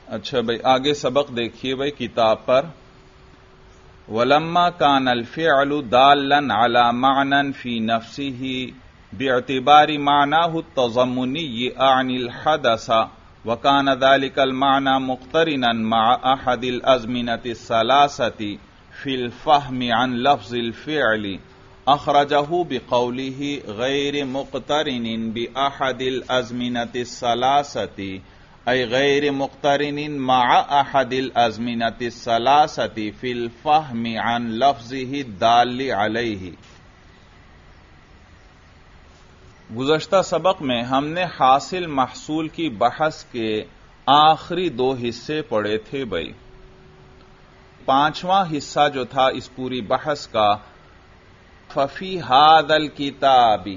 اچھا بھائی آگے سبق دیکھیے بھائی کتاب پر وَلَمَّا كَانَ الْفِعْلُ دَالًّا عَلَى مَعْنًى فِي نَفْسِهِ بِاعْتِبَارِ مَعْنَاهُ التَّضَمُّنِيِّ عَنِ الْحَدَثِ وَكَانَ ذَلِكَ الْمَعْنَى مُقْتَرِنًا مَعَ أَحَدِ الْأَزْمِنَةِ الثَّلَاثَةِ فِي الْفَهْمِ عَنْ لَفْظِ الْفِعْلِ أَخْرَجَهُ بِقَوْلِهِ غَيْرِ مُقْتَرِنٍ بِأَحَدِ الْأَزْمِنَةِ الثَّلَاثَةِ أي غير مقترن مع أحد الأزمنة الثلاثة في الفهم عن لفظه الدال عليه۔ گزشتہ سبق میں ہم نے حاصل محصول کی بحث کے آخری دو حصے پڑھے تھے بھائی۔ پانچواں حصہ جو تھا اس پوری بحث کا ففی هذا الكتاب،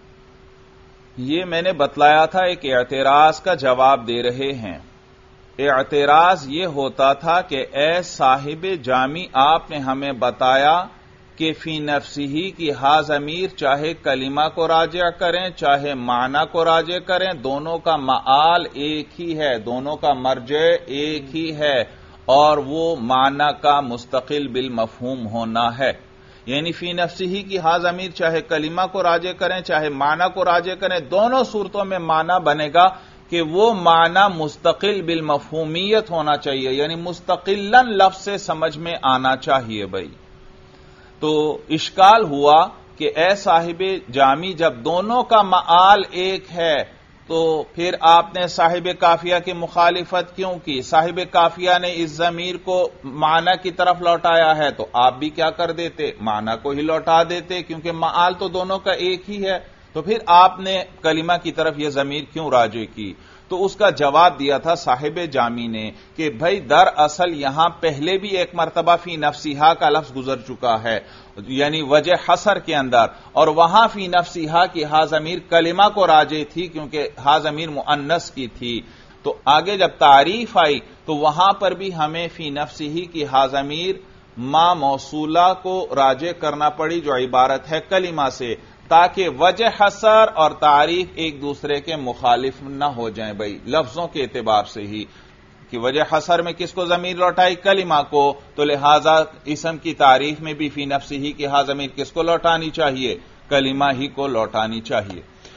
یہ میں نے بتلایا تھا ایک اعتراض کا جواب دے رہے ہیں۔ اعتراض یہ ہوتا تھا کہ اے صاحب جامی آپ نے ہمیں بتایا کہ فی نفسہی کی ہا ضمیر چاہے کلمہ کو راجع کریں چاہے معنی کو راجع کریں، دونوں کا معال ایک ہی ہے، دونوں کا مرجع ایک ہی ہے، اور وہ معنی کا مستقل بالمفہوم ہونا ہے۔ یعنی فی نفسہی کی ہا ضمیر چاہے کلمہ کو راجع کریں چاہے معنی کو راجع کریں، دونوں صورتوں میں معنی بنے گا کہ وہ معنی مستقل بالمفہومیت ہونا چاہیے، یعنی مستقلاً لفظ سے سمجھ میں آنا چاہیے بھائی۔ تو اشکال ہوا کہ اے صاحب جامی جب دونوں کا معال ایک ہے تو پھر آپ نے صاحب کافیہ کی مخالفت کیوں کی؟ صاحب کافیہ نے اس ضمیر کو معنی کی طرف لوٹایا ہے تو آپ بھی کیا کر دیتے؟ معنی کو ہی لوٹا دیتے، کیونکہ معال تو دونوں کا ایک ہی ہے۔ تو پھر آپ نے کلمہ کی طرف یہ ضمیر کیوں راجع کی؟ تو اس کا جواب دیا تھا صاحب جامی نے کہ بھائی دراصل یہاں پہلے بھی ایک مرتبہ فی نفسہا کا لفظ گزر چکا ہے، یعنی وجہ حصر کے اندر، اور وہاں فی نفسہا کی ہا ضمیر کلمہ کو راجع تھی کیونکہ ہا ضمیر مؤنث کی تھی۔ تو آگے جب تعریف آئی تو وہاں پر بھی ہمیں فی نفسہی کی ہا ضمیر ما موصولہ کو راجع کرنا پڑی جو عبارت ہے کلمہ سے، تاکہ وجہ حصر اور تعریف ایک دوسرے کے مخالف نہ ہو جائیں بھائی لفظوں کے اعتبار سے ہی، کہ وجہ حصر میں کس کو ضمیر لوٹائی؟ کلمہ کو، تو لہذا اسم کی تعریف میں بھی فی نفسہی کی ہا ضمیر کس کو لوٹانی چاہیے؟ کلمہ ہی کو لوٹانی چاہیے۔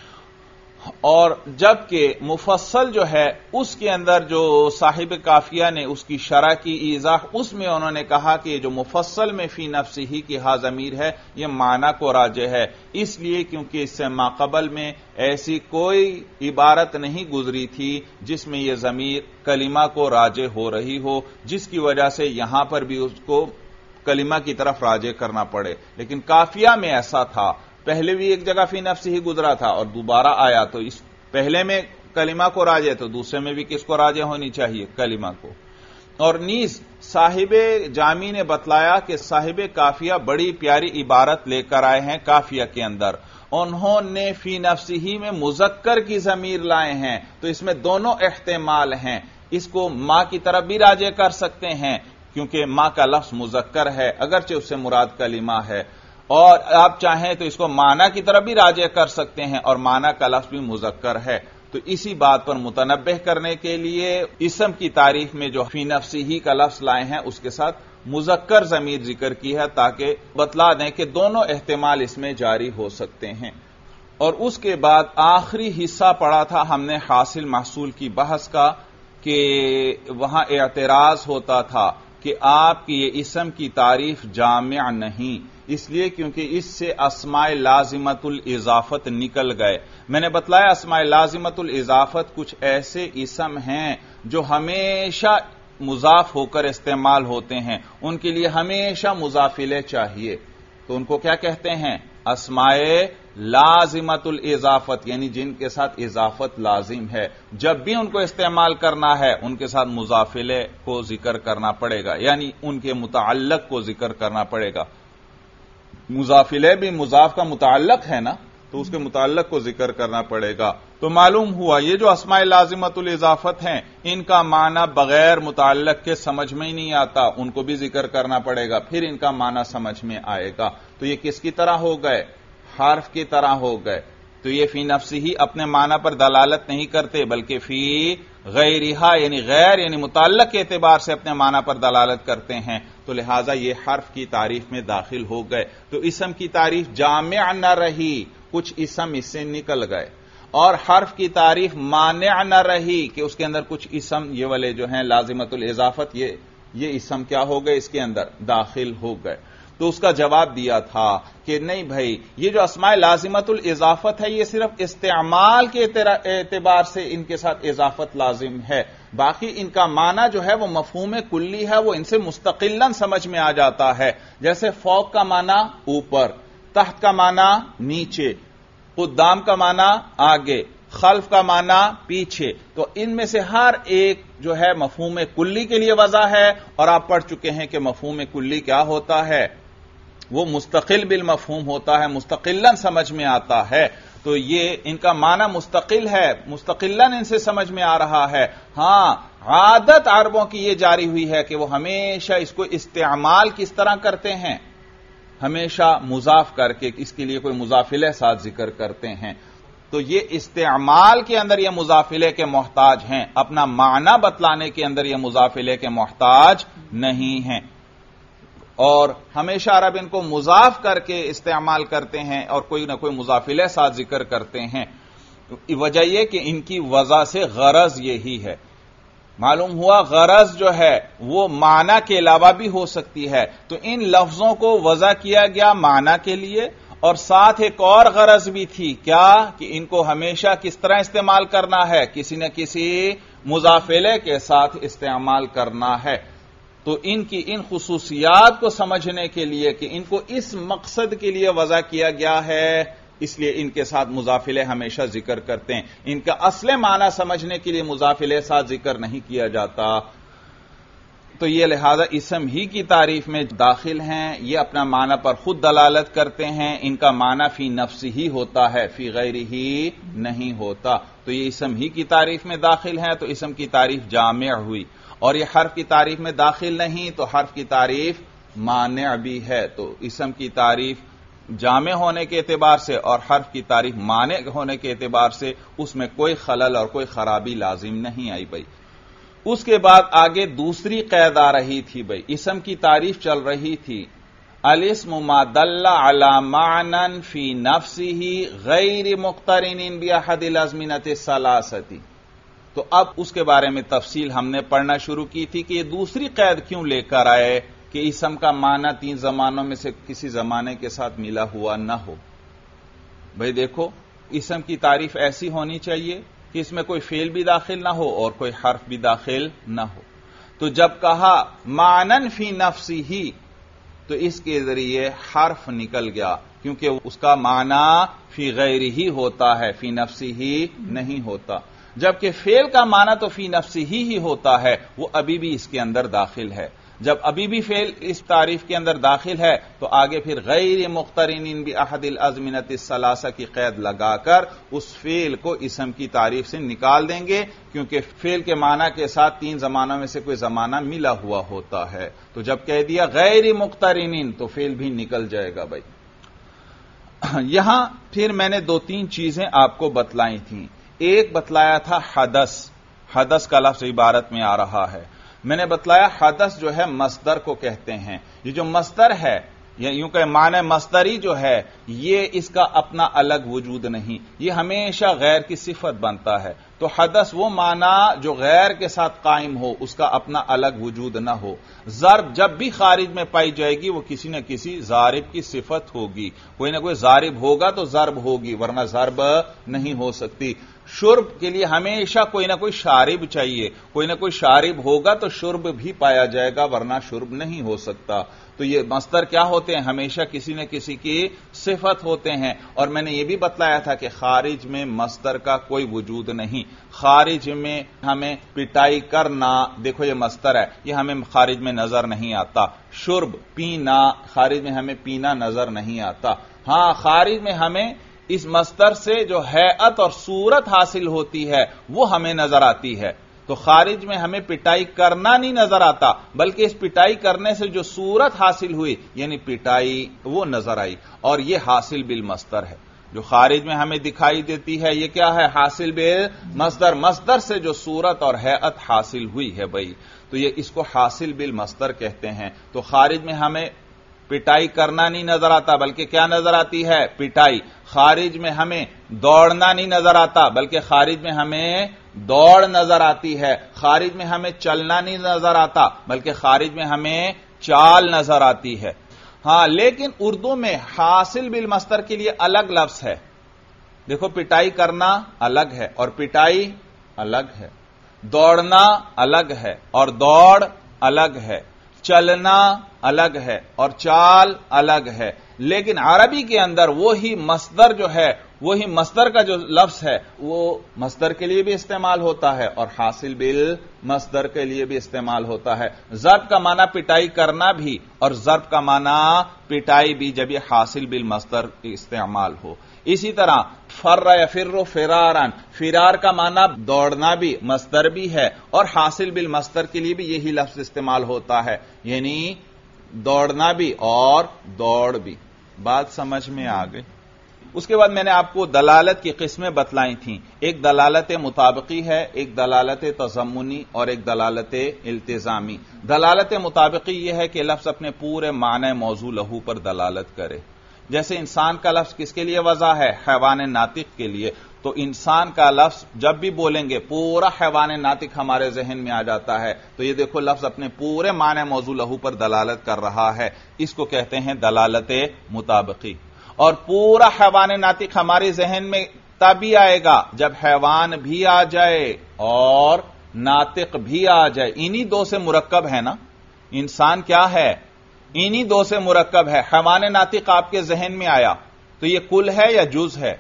اور جبکہ مفصل جو ہے اس کے اندر جو صاحب کافیہ نے اس کی شرح کی ایضاح، اس میں انہوں نے کہا کہ جو مفصل میں فی نفسہی کی ہا ضمیر ہے یہ معنی کو راجع ہے، اس لیے کیونکہ اس سے ماقبل میں ایسی کوئی عبارت نہیں گزری تھی جس میں یہ ضمیر کلمہ کو راجع ہو رہی ہو، جس کی وجہ سے یہاں پر بھی اس کو کلمہ کی طرف راجع کرنا پڑے۔ لیکن کافیہ میں ایسا تھا، پہلے بھی ایک جگہ فی نفسہی گزرا تھا اور دوبارہ آیا، تو اس پہلے میں کلمہ کو راجع تو دوسرے میں بھی کس کو راجع ہونی چاہیے؟ کلمہ کو۔ اور نیز صاحب جامی نے بتلایا کہ صاحب کافیہ بڑی پیاری عبارت لے کر آئے ہیں کافیہ کے اندر، انہوں نے فی نفسہی میں مذکر کی ضمیر لائے ہیں، تو اس میں دونوں احتمال ہیں، اس کو ماں کی طرف بھی راجع کر سکتے ہیں کیونکہ ماں کا لفظ مذکر ہے اگرچہ اس سے مراد کلمہ ہے، اور آپ چاہیں تو اس کو معنی کی طرف بھی راجع کر سکتے ہیں اور معنی کا لفظ بھی مذکر ہے۔ تو اسی بات پر متنبہ کرنے کے لیے اسم کی تعریف میں جو فی نفسہی کا لفظ لائے ہیں اس کے ساتھ مذکر ضمیر ذکر کی ہے تاکہ بتلا دیں کہ دونوں احتمال اس میں جاری ہو سکتے ہیں۔ اور اس کے بعد آخری حصہ پڑھا تھا ہم نے حاصل محصول کی بحث کا، کہ وہاں اعتراض ہوتا تھا کہ آپ کی یہ اسم کی تعریف جامع نہیں، اس لیے کیونکہ اس سے اسماء لازمت الاضافت نکل گئے۔ میں نے بتلایا اسماء لازمت الاضافت کچھ ایسے اسم ہیں جو ہمیشہ مضاف ہو کر استعمال ہوتے ہیں، ان کے لیے ہمیشہ مضافلے چاہیے، تو ان کو کیا کہتے ہیں؟ اسماء لازمت الاضافت، یعنی جن کے ساتھ اضافت لازم ہے، جب بھی ان کو استعمال کرنا ہے ان کے ساتھ مضافلے کو ذکر کرنا پڑے گا، یعنی ان کے متعلق کو ذکر کرنا پڑے گا۔ مضافلے بھی مضاف کا متعلق ہے نا، تو اس کے متعلق کو ذکر کرنا پڑے گا۔ تو معلوم ہوا یہ جو اسماء لازمت الاضافت ہیں ان کا معنی بغیر متعلق کے سمجھ میں ہی نہیں آتا، ان کو بھی ذکر کرنا پڑے گا، پھر ان کا معنی سمجھ میں آئے گا۔ تو یہ کس کی طرح ہو گئے؟ حرف کی طرح ہو گئے۔ تو تو یہ فی نفسی ہی اپنے معنی پر دلالت نہیں کرتے بلکہ فی غیرہا یعنی غیر یعنی متعلق کے اعتبار سے اپنے معنی پر دلالت کرتے ہیں، تو لہذا یہ حرف کی تعریف میں داخل ہو گئے۔ تو اسم کی تعریف جامع نہ رہی، کچھ اسم اس سے نکل گئے، اور حرف کی تعریف مانع نہ رہی کہ اس کے اندر کچھ اسم یہ والے جو ہیں لازمت الاضافت یہ اسم کیا ہو گئے اس کے اندر داخل ہو گئے۔ تو اس کا جواب دیا تھا کہ نہیں بھائی، یہ جو اسماء لازمت الاضافت ہے یہ صرف استعمال کے اعتبار سے ان کے ساتھ اضافت لازم ہے، باقی ان کا معنی جو ہے وہ مفہوم کلی ہے، وہ ان سے مستقلاً سمجھ میں آ جاتا ہے۔ جیسے فوق کا معنی اوپر، تحت کا معنی نیچے، قدام کا معنی آگے، خلف کا معنی پیچھے، تو ان میں سے ہر ایک جو ہے مفہوم کلی کے لیے وضع ہے، اور آپ پڑھ چکے ہیں کہ مفہوم کلی کیا ہوتا ہے، وہ مستقل بالمفہوم ہوتا ہے، مستقلاً سمجھ میں آتا ہے۔ تو یہ ان کا معنی مستقل ہے، مستقلاً ان سے سمجھ میں آ رہا ہے۔ ہاں، عادت عربوں کی یہ جاری ہوئی ہے کہ وہ ہمیشہ اس کو استعمال کس طرح کرتے ہیں، ہمیشہ مضاف کر کے اس کے لیے کوئی مضافلہ ساتھ ذکر کرتے ہیں۔ تو یہ استعمال کے اندر یہ مضافلے کے محتاج ہیں، اپنا معنی بتلانے کے اندر یہ مضافلے کے محتاج نہیں ہیں، اور ہمیشہ عرب ان کو مضاف کر کے استعمال کرتے ہیں اور کوئی نہ کوئی مضافلہ ساتھ ذکر کرتے ہیں۔ وجہ یہ کہ ان کی وضع سے غرض یہی ہے۔ معلوم ہوا غرض جو ہے وہ معنی کے علاوہ بھی ہو سکتی ہے، تو ان لفظوں کو وضع کیا گیا معنی کے لیے، اور ساتھ ایک اور غرض بھی تھی، کیا کہ ان کو ہمیشہ کس طرح استعمال کرنا ہے، کسی نہ کسی مضافلے کے ساتھ استعمال کرنا ہے۔ تو ان کی ان خصوصیات کو سمجھنے کے لیے کہ ان کو اس مقصد کے لیے وضع کیا گیا ہے، اس لیے ان کے ساتھ مضافلے ہمیشہ ذکر کرتے ہیں۔ ان کا اصل معنی سمجھنے کے لیے مضافلے ساتھ ذکر نہیں کیا جاتا۔ تو یہ لہذا اسم ہی کی تعریف میں داخل ہیں، یہ اپنا معنی پر خود دلالت کرتے ہیں، ان کا معنی فی نفس ہی ہوتا ہے، فی غیر ہی نہیں ہوتا۔ تو یہ اسم ہی کی تعریف میں داخل ہیں، تو اسم کی تعریف جامع ہوئی، اور یہ حرف کی تعریف میں داخل نہیں تو حرف کی تعریف مانع بھی ہے۔ تو اسم کی تعریف جامع ہونے کے اعتبار سے اور حرف کی تعریف مانع ہونے کے اعتبار سے اس میں کوئی خلل اور کوئی خرابی لازم نہیں آئی بھائی۔ اس کے بعد آگے دوسری قید آ رہی تھی بھائی، اسم کی تعریف چل رہی تھی، الاسم ما دل علی معنی فی نفسہ غیر مقترن باحد الازمنۃ الثلاثۃ۔ تو اب اس کے بارے میں تفصیل ہم نے پڑھنا شروع کی تھی کہ یہ دوسری قید کیوں لے کر آئے کہ اسم کا معنی تین زمانوں میں سے کسی زمانے کے ساتھ ملا ہوا نہ ہو۔ بھائی دیکھو، اسم کی تعریف ایسی ہونی چاہیے کہ اس میں کوئی فعل بھی داخل نہ ہو اور کوئی حرف بھی داخل نہ ہو۔ تو جب کہا معنن فی نفسی ہی تو اس کے ذریعے حرف نکل گیا، کیونکہ اس کا معنی فی غیر ہی ہوتا ہے، فی نفسی ہی نہیں ہوتا، جبکہ فعل کا معنی تو فی نفسی ہی ہوتا ہے، وہ ابھی بھی اس کے اندر داخل ہے۔ جب ابھی بھی فعل اس تعریف کے اندر داخل ہے تو آگے پھر غیر مقترن باحد الازمنۃ الثلاثہ کی قید لگا کر اس فعل کو اسم کی تعریف سے نکال دیں گے، کیونکہ فعل کے معنی کے ساتھ تین زمانوں میں سے کوئی زمانہ ملا ہوا ہوتا ہے۔ تو جب کہہ دیا غیر مقترن تو فعل بھی نکل جائے گا بھائی۔ یہاں پھر میں نے دو تین چیزیں آپ کو بتلائی تھیں۔ ایک بتلایا تھا حدث، حدث کا لفظ عبارت میں آ رہا ہے۔ میں نے بتلایا حدث جو ہے مصدر کو کہتے ہیں، یہ جو مصدر ہے یا یوں کہ معنی مصدری جو ہے یہ اس کا اپنا الگ وجود نہیں، یہ ہمیشہ غیر کی صفت بنتا ہے۔ تو حدث وہ معنی جو غیر کے ساتھ قائم ہو، اس کا اپنا الگ وجود نہ ہو۔ ضرب جب بھی خارج میں پائی جائے گی وہ کسی نہ کسی ضارب کی صفت ہوگی، کوئی نہ کوئی ضارب ہوگا تو ضرب ہوگی، ورنہ ضرب نہیں ہو سکتی۔ شرب کے لیے ہمیشہ کوئی نہ کوئی شارب چاہیے، کوئی نہ کوئی شارب ہوگا تو شرب بھی پایا جائے گا، ورنہ شرب نہیں ہو سکتا۔ تو یہ مصدر کیا ہوتے ہیں؟ ہمیشہ کسی نہ کسی کی صفت ہوتے ہیں۔ اور میں نے یہ بھی بتلایا تھا کہ خارج میں مصدر کا کوئی وجود نہیں، خارج میں ہمیں پٹائی کرنا، دیکھو یہ مصدر ہے، یہ ہمیں خارج میں نظر نہیں آتا۔ شرب پینا، خارج میں ہمیں پینا نظر نہیں آتا۔ ہاں خارج میں ہمیں اس مصدر سے جو ہیئت اور صورت حاصل ہوتی ہے وہ ہمیں نظر آتی ہے۔ تو خارج میں ہمیں پٹائی کرنا نہیں نظر آتا، بلکہ اس پٹائی کرنے سے جو صورت حاصل ہوئی یعنی پٹائی وہ نظر آئی، اور یہ حاصل بالمصدر ہے۔ جو خارج میں ہمیں دکھائی دیتی ہے یہ کیا ہے؟ حاصل بالمصدر، مصدر سے جو صورت اور ہیئت حاصل ہوئی ہے بھائی، تو یہ اس کو حاصل بالمصدر کہتے ہیں۔ تو خارج میں ہمیں پٹائی کرنا نہیں نظر آتا بلکہ کیا نظر آتی ہے؟ پٹائی۔ خارج میں ہمیں دوڑنا نہیں نظر آتا بلکہ خارج میں ہمیں دوڑ نظر آتی ہے۔ خارج میں ہمیں چلنا نہیں نظر آتا بلکہ خارج میں ہمیں چال نظر آتی ہے۔ ہاں، لیکن اردو میں حاصل بالمصدر کے لیے الگ لفظ ہے۔ دیکھو، پٹائی کرنا الگ ہے اور پٹائی الگ ہے، دوڑنا الگ ہے اور دوڑ الگ ہے، چلنا الگ ہے اور چال الگ ہے۔ لیکن عربی کے اندر وہی مصدر جو ہے، وہی مصدر کا جو لفظ ہے وہ مصدر کے لیے بھی استعمال ہوتا ہے اور حاصل بالمصدر کے لیے بھی استعمال ہوتا ہے۔ ضرب کا معنی پٹائی کرنا بھی اور ضرب کا معنی پٹائی بھی جب یہ حاصل بالمصدر استعمال ہو۔ اسی طرح فر یفر فرارن، فرار کا معنی دوڑنا بھی مصدر بھی ہے اور حاصل بالمصدر کے لیے بھی یہی لفظ استعمال ہوتا ہے، یعنی دوڑنا بھی اور دوڑ بھی۔ بات سمجھ میں آ گئی؟ اس کے بعد میں نے آپ کو دلالت کی قسمیں بتلائی تھیں۔ ایک دلالت مطابقی ہے، ایک دلالت تضمنی اور ایک دلالت التزامی۔ دلالت مطابقی یہ ہے کہ لفظ اپنے پورے معنی موضوع لہو پر دلالت کرے۔ جیسے انسان کا لفظ کس کے لیے وضع ہے؟ حیوان ناطق کے لیے۔ تو انسان کا لفظ جب بھی بولیں گے پورا حیوان ناطق ہمارے ذہن میں آ جاتا ہے، تو یہ دیکھو لفظ اپنے پورے معنی موضوع لہو پر دلالت کر رہا ہے، اس کو کہتے ہیں دلالت مطابقی۔ اور پورا حیوان ناطق ہمارے ذہن میں تب ہی آئے گا جب حیوان بھی آ جائے اور ناطق بھی آ جائے۔ انہی دو سے مرکب ہے نا، انسان کیا ہے؟ انہی دو سے مرکب ہے۔ حیوان ناطق آپ کے ذہن میں آیا تو یہ کل ہے یا جز ہے؟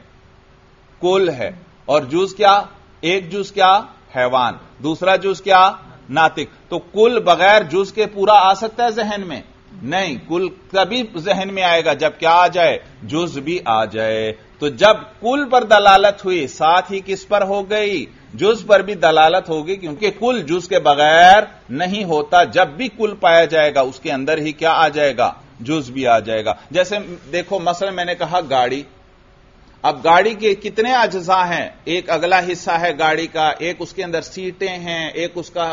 کل ہے۔ اور جز کیا؟ ایک جز کیا؟ حیوان، دوسرا جز کیا؟ ناطق۔ تو کل بغیر جز کے پورا آ سکتا ہے ذہن میں؟ نہیں، کل کبھی ذہن میں آئے گا جب کیا آ جائے؟ جز بھی آ جائے۔ تو جب کل پر دلالت ہوئی ساتھ ہی کس پر ہو گئی؟ جز پر بھی دلالت ہوگی، کیونکہ کل جز کے بغیر نہیں ہوتا۔ جب بھی کل پایا جائے گا اس کے اندر ہی کیا آ جائے گا؟ جز بھی آ جائے گا۔ جیسے دیکھو مثلا میں نے کہا گاڑی، اب گاڑی کے کتنے اجزاء ہیں؟ ایک اگلا حصہ ہے گاڑی کا، ایک اس کے اندر سیٹیں ہیں، ایک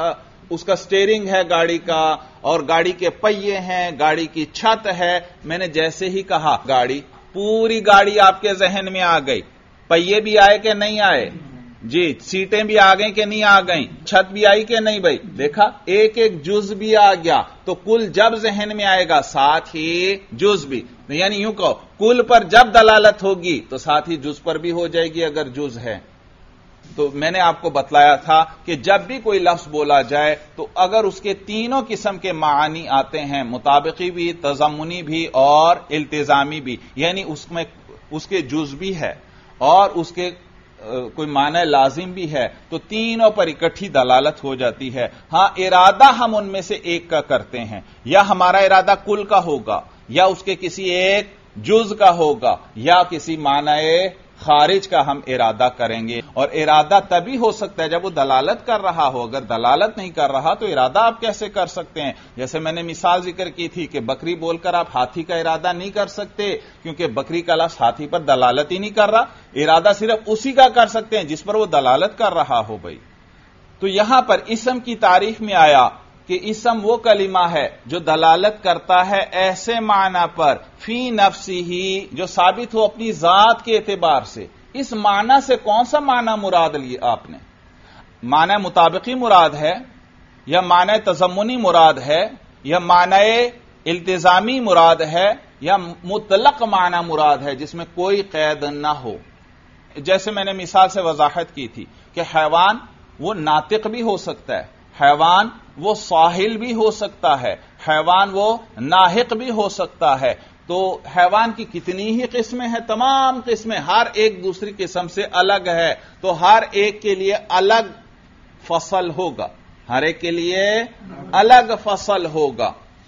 اس کا سٹیئرنگ ہے گاڑی کا، اور گاڑی کے پہیے ہیں، گاڑی کی چھت ہے۔ میں نے جیسے ہی کہا گاڑی، پوری گاڑی آپ کے ذہن میں آ گئی۔ پہیے بھی آئے کہ نہیں آئے؟ جی، سیٹیں بھی آ گئیں کہ نہیں آ گئیں؟ چھت بھی آئی کہ نہیں بھائی؟ دیکھا، ایک ایک جز بھی آ گیا۔ تو کل جب ذہن میں آئے گا ساتھ ہی جز بھی، یعنی یوں کہو کل پر جب دلالت ہوگی تو ساتھ ہی جز پر بھی ہو جائے گی اگر جز ہے۔ تو میں نے آپ کو بتلایا تھا کہ جب بھی کوئی لفظ بولا جائے تو اگر اس کے تینوں قسم کے معانی آتے ہیں، مطابقی بھی، تضمنی بھی اور التزامی بھی، یعنی اس میں اس کے جز بھی ہے اور اس کے کوئی معنی لازم بھی ہے، تو تینوں پر اکٹھی دلالت ہو جاتی ہے۔ ہاں، ارادہ ہم ان میں سے ایک کا کرتے ہیں، یا ہمارا ارادہ کل کا ہوگا، یا اس کے کسی ایک جز کا ہوگا، یا کسی معنی خارج کا ہم ارادہ کریں گے۔ اور ارادہ تبھی ہو سکتا ہے جب وہ دلالت کر رہا ہو، اگر دلالت نہیں کر رہا تو ارادہ آپ کیسے کر سکتے ہیں؟ جیسے میں نے مثال ذکر کی تھی کہ بکری بول کر آپ ہاتھی کا ارادہ نہیں کر سکتے، کیونکہ بکری کا لفظ ہاتھی پر دلالت ہی نہیں کر رہا، ارادہ صرف اسی کا کر سکتے ہیں جس پر وہ دلالت کر رہا ہو بھائی۔ تو یہاں پر اسم کی تعریف میں آیا کہ اسم وہ کلمہ ہے جو دلالت کرتا ہے ایسے معنی پر فی نفسی ہی جو ثابت ہو اپنی ذات کے اعتبار سے۔ اس معنی سے کون سا معنی مراد لیا آپ نے؟ معنی مطابقی مراد ہے، یا معنی تضمنی مراد ہے، یا معنی التزامی مراد ہے، یا مطلق معنی مراد ہے جس میں کوئی قید نہ ہو؟ جیسے میں نے مثال سے وضاحت کی تھی کہ حیوان وہ ناطق بھی ہو سکتا ہے، حیوان وہ صاحل بھی ہو سکتا ہے، حیوان وہ ناحق بھی ہو سکتا ہے۔ تو حیوان کی کتنی ہی قسمیں ہیں، تمام قسمیں ہر ایک دوسری قسم سے الگ ہے، تو ہر ایک کے لیے الگ فصل ہوگا، ہر ایک کے لیے الگ فصل ہوگا۔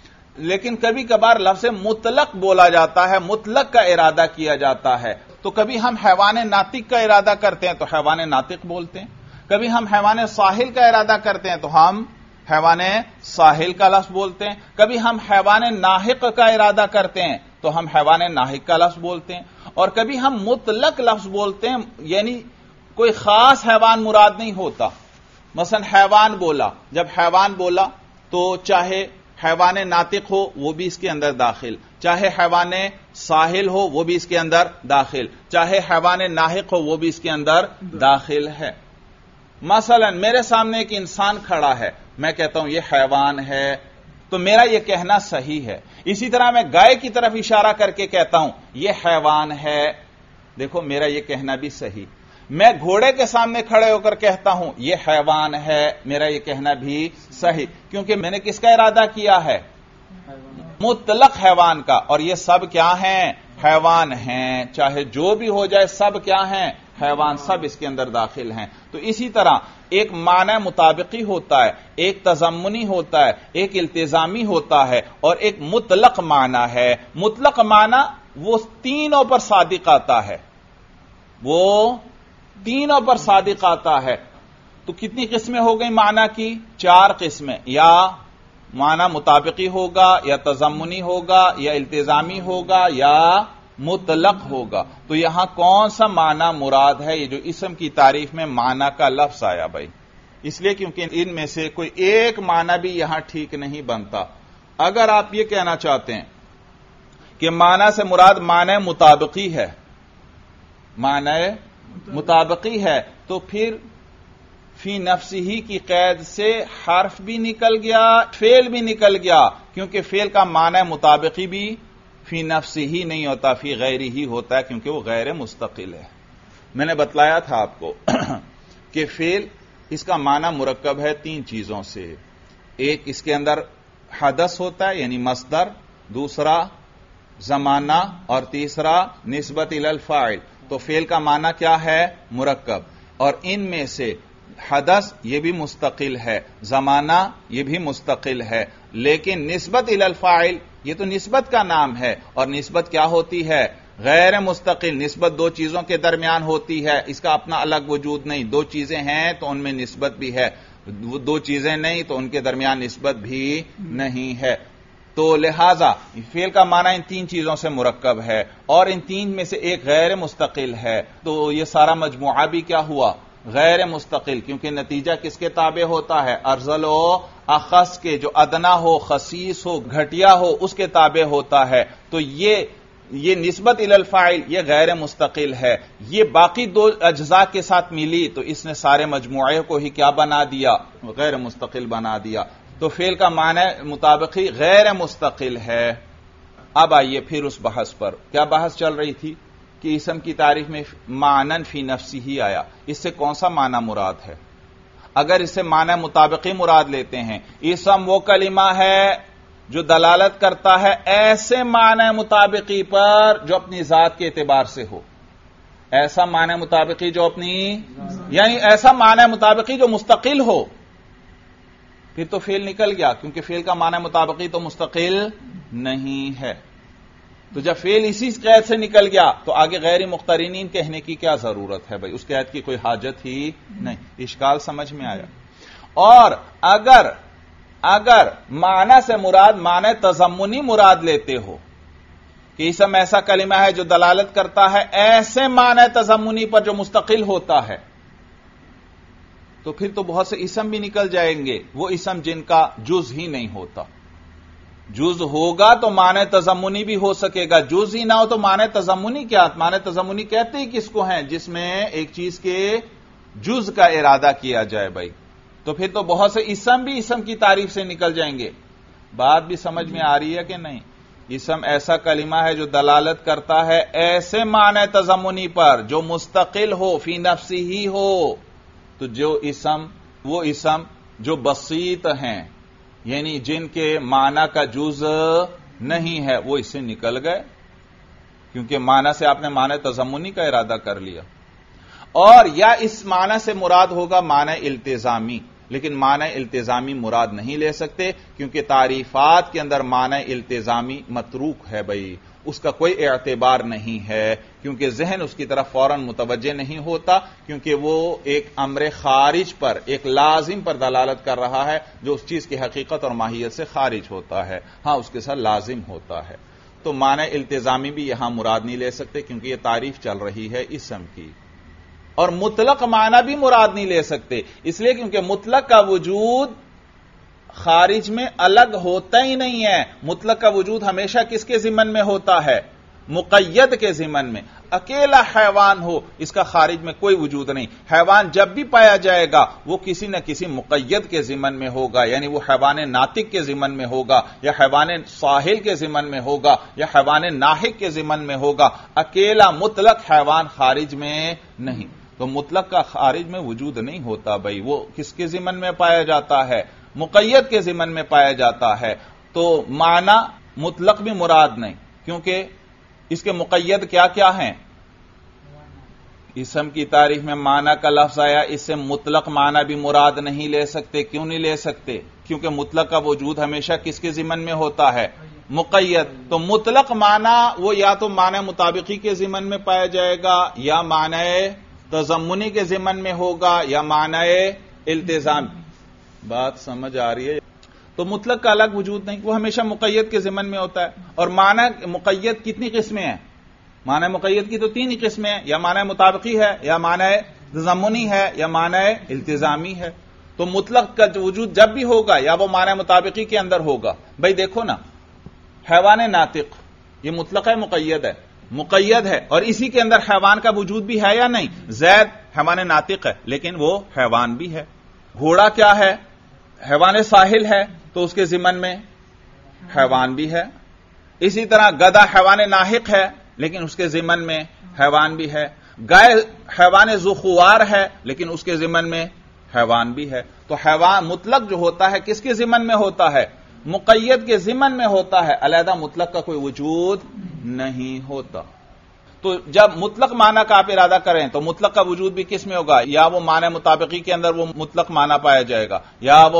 لیکن کبھی کبھار لفظ مطلق بولا جاتا ہے، مطلق کا ارادہ کیا جاتا ہے، تو کبھی ہم حیوان ناطق کا ارادہ کرتے ہیں تو حیوان ناطق بولتے ہیں، کبھی ہم حیوان ساحل کا ارادہ کرتے ہیں تو ہم حیوان ساحل کا لفظ بولتے ہیں، کبھی ہم حیوان ناحق کا ارادہ کرتے ہیں تو ہم حیوان ناحق کا لفظ بولتے ہیں۔ اور کبھی ہم مطلق لفظ بولتے ہیں، یعنی کوئی خاص حیوان مراد نہیں ہوتا. مثلا حیوان بولا، جب حیوان بولا تو چاہے حیوان ناطق ہو وہ بھی اس کے اندر داخل، چاہے حیوان ساحل ہو وہ بھی اس کے اندر داخل، چاہے حیوان ناحق ہو وہ بھی اس کے اندر داخل ہے. مثلا میرے سامنے ایک انسان کھڑا ہے، میں کہتا ہوں یہ حیوان ہے، تو میرا یہ کہنا صحیح ہے. اسی طرح میں گائے کی طرف اشارہ کر کے کہتا ہوں یہ حیوان ہے، دیکھو میرا یہ کہنا بھی صحیح. میں گھوڑے کے سامنے کھڑے ہو کر کہتا ہوں یہ حیوان ہے، میرا یہ کہنا بھی صحیح، کیونکہ میں نے کس کا ارادہ کیا ہے؟ مطلق حیوان کا. اور یہ سب کیا ہیں؟ حیوان ہیں، چاہے جو بھی ہو جائے سب کیا ہیں؟ حیوان، سب اس کے اندر داخل ہیں. تو اسی طرح ایک معنی مطابقی ہوتا ہے، ایک تضمنی ہوتا ہے، ایک التزامی ہوتا ہے، اور ایک مطلق معنی ہے. مطلق معنی وہ تینوں پر صادق آتا ہے، وہ تینوں پر صادق آتا ہے. تو کتنی قسمیں ہو گئی معنی کی؟ 4 قسمیں. یا معنی مطابقی ہوگا، یا تضمنی ہوگا، یا التزامی ہوگا، یا مطلق ہوگا. تو یہاں کون سا معنی مراد ہے؟ یہ جو اسم کی تعریف میں معنی کا لفظ آیا بھائی، اس لیے کیونکہ ان میں سے کوئی ایک معنی بھی یہاں ٹھیک نہیں بنتا. اگر آپ یہ کہنا چاہتے ہیں کہ معنی سے مراد معنی مطابقی ہے، معنی مطابقی ہے، تو پھر فی نفسہ کی قید سے حرف بھی نکل گیا، فعل بھی نکل گیا، کیونکہ فعل کا معنی مطابقی بھی فی نفسہ ہی نہیں ہوتا، فی غیرہ ہی ہوتا ہے، کیونکہ وہ غیر مستقل ہے. میں نے بتلایا تھا آپ کو کہ فعل اس کا معنی مرکب ہے 3 چیزوں سے. ایک اس کے اندر حدث ہوتا ہے یعنی مصدر، دوسرا زمانہ، اور تیسرا نسبت الی الفاعل. تو فعل کا معنی کیا ہے؟ مرکب. اور ان میں سے حدث یہ بھی مستقل ہے، زمانہ یہ بھی مستقل ہے، لیکن نسبت الی الفاعل یہ تو نسبت کا نام ہے، اور نسبت کیا ہوتی ہے؟ غیر مستقل. نسبت 2 چیزوں کے درمیان ہوتی ہے، اس کا اپنا الگ وجود نہیں. 2 چیزیں ہیں تو ان میں نسبت بھی ہے، 2 چیزیں نہیں تو ان کے درمیان نسبت بھی نہیں ہے. تو لہذا فعل کا معنی ان 3 چیزوں سے مرکب ہے، اور ان 3 میں سے ایک غیر مستقل ہے. تو یہ سارا مجموعہ بھی کیا ہوا؟ غیر مستقل، کیونکہ نتیجہ کس کے تابع ہوتا ہے؟ ارذل و اخص کے، جو ادنا ہو، خصیص ہو، گھٹیا ہو، اس کے تابع ہوتا ہے. تو یہ نسبت الی الفاعل یہ غیر مستقل ہے. یہ باقی 2 اجزاء کے ساتھ ملی تو اس نے سارے مجموعے کو ہی کیا بنا دیا؟ غیر مستقل بنا دیا. تو فعل کا معنی مطابقی غیر مستقل ہے. اب آئیے پھر اس بحث پر. کیا بحث چل رہی تھی کہ اسم کی تعریف میں معنی فی نفسی ہی آیا، اس سے کون سا معنی مراد ہے؟ اگر اس سے معنی مطابقی مراد لیتے ہیں، اسم وہ کلمہ ہے جو دلالت کرتا ہے ایسے معنی مطابقی پر جو اپنی ذات کے اعتبار سے ہو. ایسا معنی مطابقی جو اپنی، یعنی ایسا معنی مطابقی جو مستقل ہو. پھر تو فعل نکل گیا، کیونکہ فعل کا معنی مطابقی تو مستقل نہیں ہے. تو جب فعل اسی قید سے نکل گیا تو آگے غیر مقترنین کہنے کی کیا ضرورت ہے بھائی؟ اس قید کی کوئی حاجت ہی نہیں. اشکال سمجھ میں آیا؟ اور اگر معنی سے مراد معنی تضمنی مراد لیتے ہو کہ اسم ایسا کلمہ ہے جو دلالت کرتا ہے ایسے معنی تضمنی پر جو مستقل ہوتا ہے، تو پھر تو بہت سے اسم بھی نکل جائیں گے، وہ اسم جن کا جز ہی نہیں ہوتا. جز ہوگا تو معنی تضمنی بھی ہو سکے گا، جز ہی نہ ہو تو معنی تضمنی کیا؟ معنی تضمنی کہتے ہی کس کو ہیں؟ جس میں ایک چیز کے جز کا ارادہ کیا جائے بھائی. تو پھر تو بہت سے اسم بھی اسم کی تعریف سے نکل جائیں گے. بات بھی سمجھ میں آ رہی ہے کہ نہیں؟ اسم ایسا کلمہ ہے جو دلالت کرتا ہے ایسے معنی تضمنی پر جو مستقل ہو، فی نفسی ہی ہو. تو وہ اسم جو بسیط ہیں، یعنی جن کے معنی کا جز نہیں ہے، وہ اس سے نکل گئے، کیونکہ معنی سے آپ نے معنی تضمنی کا ارادہ کر لیا. اور یا اس معنی سے مراد ہوگا معنی التزامی، لیکن معنی التزامی مراد نہیں لے سکتے، کیونکہ تعریفات کے اندر معنی التزامی متروک ہے بھائی، اس کا کوئی اعتبار نہیں ہے، کیونکہ ذہن اس کی طرف فوراً متوجہ نہیں ہوتا، کیونکہ وہ ایک امر خارج پر، ایک لازم پر دلالت کر رہا ہے جو اس چیز کی حقیقت اور ماہیت سے خارج ہوتا ہے. ہاں اس کے ساتھ لازم ہوتا ہے. تو معنی التزامی بھی یہاں مراد نہیں لے سکتے کیونکہ یہ تعریف چل رہی ہے اسم کی، اور مطلق معنی بھی مراد نہیں لے سکتے اس لیے کیونکہ مطلق کا وجود خارج میں الگ ہوتا ہی نہیں ہے. مطلق کا وجود ہمیشہ کس کے ضمن میں ہوتا ہے؟ مقید کے ضمن میں. اکیلا حیوان ہو اس کا خارج میں کوئی وجود نہیں. حیوان جب بھی پایا جائے گا وہ کسی نہ کسی مقید کے ضمن میں ہوگا، یعنی وہ حیوان ناطق کے ضمن میں ہوگا یا حیوان ساحل کے ضمن میں ہوگا یا حیوان ناحق کے ضمن میں ہوگا. اکیلا مطلق حیوان خارج میں نہیں. تو مطلق کا خارج میں وجود نہیں ہوتا بھائی، وہ کس کے ضمن میں پایا جاتا ہے؟ مقید کے ضمن میں پایا جاتا ہے. تو معنی مطلق بھی مراد نہیں کیونکہ اس کے مقید کیا کیا ہیں؟ اسم کی تعریف میں معنی کا لفظ آیا، اس سے مطلق معنی بھی مراد نہیں لے سکتے. کیوں نہیں لے سکتے؟ کیونکہ مطلق کا وجود ہمیشہ کس کے ضمن میں ہوتا ہے؟ مقید. تو مطلق معنی وہ یا تو معنی مطابقی کے ضمن میں پایا جائے گا یا معنی تضمنی کے ضمن میں ہوگا یا معنی التزام. بات سمجھ آ رہی ہے؟ تو مطلق کا الگ وجود نہیں، وہ ہمیشہ مقید کے ضمن میں ہوتا ہے. اور معنی مقید کتنی قسمیں ہیں؟ معنی مقید کی تو 3 ہی قسمیں ہیں، یا معنی مطابقی ہے یا معنی تضمنی ہے یا معنی التزامی ہے. تو مطلق کا وجود جب بھی ہوگا یا وہ معنی مطابقی کے اندر ہوگا. بھائی دیکھو نا، حیوان ناطق یہ مطلق ہے مقید ہے؟ مقید ہے، اور اسی کے اندر حیوان کا وجود بھی ہے یا نہیں؟ زید حیوان ناطق ہے لیکن وہ حیوان بھی ہے. گھوڑا کیا ہے؟ حیوان ساحل ہے تو اس کے ضمن میں حیوان بھی ہے. اسی طرح گدھا حیوان ناحق ہے لیکن اس کے ضمن میں حیوان بھی ہے. گائے حیوان ذوخوار ہے لیکن اس کے ضمن میں حیوان بھی ہے. تو حیوان مطلق جو ہوتا ہے کس کے ضمن میں ہوتا ہے؟ مقید کے ضمن میں ہوتا ہے. علیحدہ مطلق کا کوئی وجود نہیں ہوتا. تو جب مطلق معنی کا آپ ارادہ کریں تو مطلق کا وجود بھی کس میں ہوگا؟ یا وہ معنی مطابقی کے اندر وہ مطلق معنی پایا جائے گا یا وہ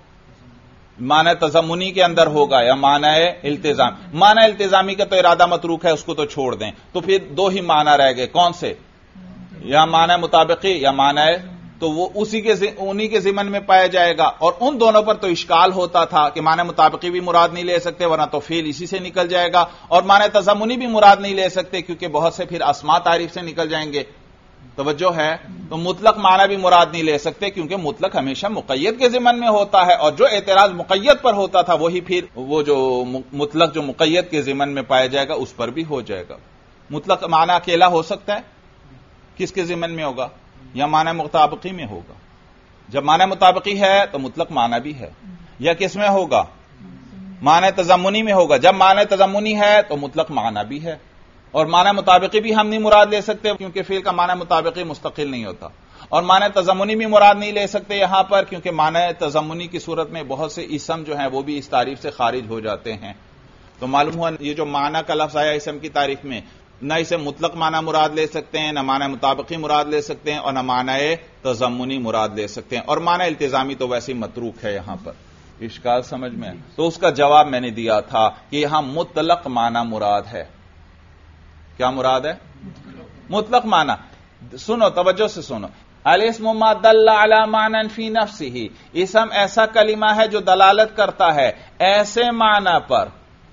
معنی تضمنی کے اندر ہوگا یا معنی التزام. معنی التزامی کا تو ارادہ متروک ہے، اس کو تو چھوڑ دیں. تو پھر 2 ہی معنی رہ گئے، کون سے؟ یا معنی مطابقی یا معنی، تو وہ انہی کے ضمن میں پایا جائے گا. اور ان دونوں پر تو اشکال ہوتا تھا کہ معنی مطابقی بھی مراد نہیں لے سکتے ورنہ تو فعل اسی سے نکل جائے گا، اور معنی تضمنی بھی مراد نہیں لے سکتے کیونکہ بہت سے پھر اسماء تعریف سے نکل جائیں گے. توجہ ہے؟ تو مطلق معنی بھی مراد نہیں لے سکتے کیونکہ مطلق ہمیشہ مقید کے ضمن میں ہوتا ہے، اور جو اعتراض مقید پر ہوتا تھا وہی پھر وہ جو مطلق جو مقید کے ضمن میں پایا جائے گا اس پر بھی ہو جائے گا. مطلق معنی اکیلا ہو سکتا ہے؟ کس کے ضمن میں ہوگا؟ یا معنی مطابقی میں ہوگا. جب معنی مطابقی ہے تو مطلق معنی بھی ہے. یا کس میں ہوگا؟ معنی تضمنی میں ہوگا. جب معنی تضمنی ہے تو مطلق معنی بھی ہے. اور معنی مطابقی بھی ہم نہیں مراد لے سکتے کیونکہ فعل کا معنی مطابقی مستقل نہیں ہوتا. اور معنی تضمنی بھی مراد نہیں لے سکتے یہاں پر کیونکہ معنی تضمنی کی صورت میں بہت سے اسم جو ہیں وہ بھی اس تعریف سے خارج ہو جاتے ہیں. تو معلوم ہوا یہ جو معنی کا لفظ آیا اسم کی تعریف میں، نہ اسے مطلق معنی مراد لے سکتے ہیں، نہ معنی مطابقی مراد لے سکتے ہیں، اور نہ معنی تضمنی مراد لے سکتے ہیں. اور معنی التزامی تو ویسے ہی متروک ہے یہاں پر. اشکال سمجھ میں؟ تو اس کا جواب میں نے دیا تھا کہ یہاں مطلق معنی مراد ہے. کیا مراد ہے؟ مطلق معنی. سنو، توجہ سے سنو. الاسم ما دل علی معنی فی نفسہ، اسم ایسا کلمہ ہے جو دلالت کرتا ہے ایسے معنی پر،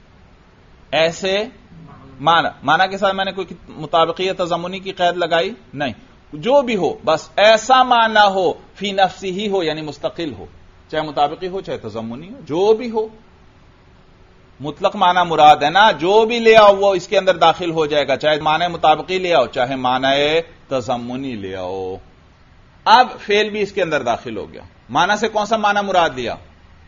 ایسے معنی کے ساتھ میں نے کوئی مطابقی یا تضمنی کی قید لگائی نہیں، جو بھی ہو بس ایسا معنی ہو فی نفسی ہی ہو یعنی مستقل ہو، چاہے مطابقی ہو چاہے تضمنی ہو، جو بھی ہو. مطلق معنی مراد ہے نا، جو بھی لے آؤ وہ اس کے اندر داخل ہو جائے گا، چاہے معنی مطابقی لے آؤ چاہے معنی تضمنی لے آؤ. اب فعل بھی اس کے اندر داخل ہو گیا. معنی سے کون سا معنی مراد لیا؟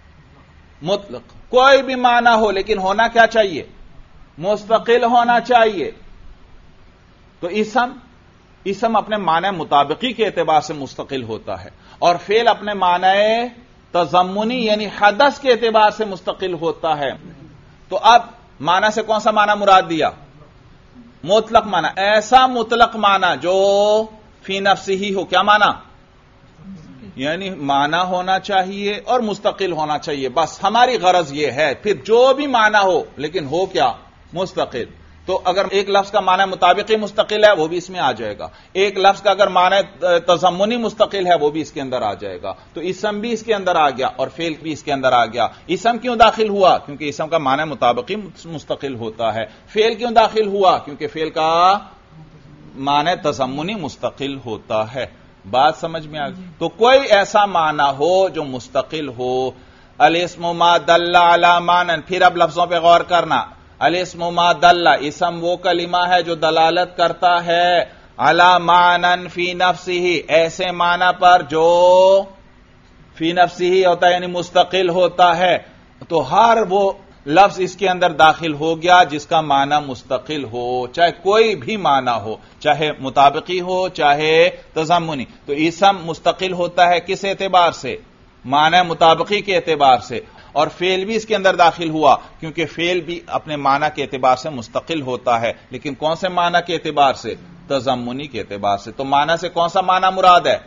مطلق. کوئی بھی معنی ہو لیکن ہونا کیا چاہیے؟ مستقل ہونا چاہیے. تو اسم اپنے معنی مطابقی کے اعتبار سے مستقل ہوتا ہے، اور فعل اپنے معنی تضمنی یعنی حدث کے اعتبار سے مستقل ہوتا ہے. تو اب معنی سے کون سا معنی مراد دیا؟ مطلق معنی. ایسا مطلق معنی جو فی نفسی ہی ہو. کیا معنی؟ یعنی معنی ہونا چاہیے اور مستقل ہونا چاہیے، بس ہماری غرض یہ ہے. پھر جو بھی معنی ہو لیکن ہو کیا؟ مستقل. تو اگر ایک لفظ کا معنی مطابقی مستقل ہے وہ بھی اس میں آ جائے گا، ایک لفظ کا اگر معنی تضمنی مستقل ہے وہ بھی اس کے اندر آ جائے گا. تو اسم بھی اس کے اندر آ گیا اور فعل بھی اس کے اندر آ گیا. اسم کیوں داخل ہوا؟ کیونکہ اسم کا معنی مطابقی مستقل ہوتا ہے. فعل کیوں داخل ہوا؟ کیونکہ فعل کا معنی تضمنی مستقل ہوتا ہے. بات سمجھ میں آ گئی؟ تو کوئی ایسا معنی ہو جو مستقل ہو. الاسم ما دل علی معنی، پھر اب لفظوں پہ غور کرنا. الاسم ما دل، اسم وہ کلمہ ہے جو دلالت کرتا ہے علی معنی فی نفسہ، ایسے معنی پر جو فی نفسہ ہوتا ہے یعنی مستقل ہوتا ہے. تو ہر وہ لفظ اس کے اندر داخل ہو گیا جس کا معنی مستقل ہو، چاہے کوئی بھی معنی ہو، چاہے مطابقی ہو چاہے تضمنی. تو اسم مستقل ہوتا ہے کس اعتبار سے؟ معنی مطابقی کے اعتبار سے. اور فعل بھی اس کے اندر داخل ہوا کیونکہ فعل بھی اپنے معنی کے اعتبار سے مستقل ہوتا ہے، لیکن کون سے معنی کے اعتبار سے؟ تضمنی کے اعتبار سے. تو معنی سے کون سا معنی مراد ہے؟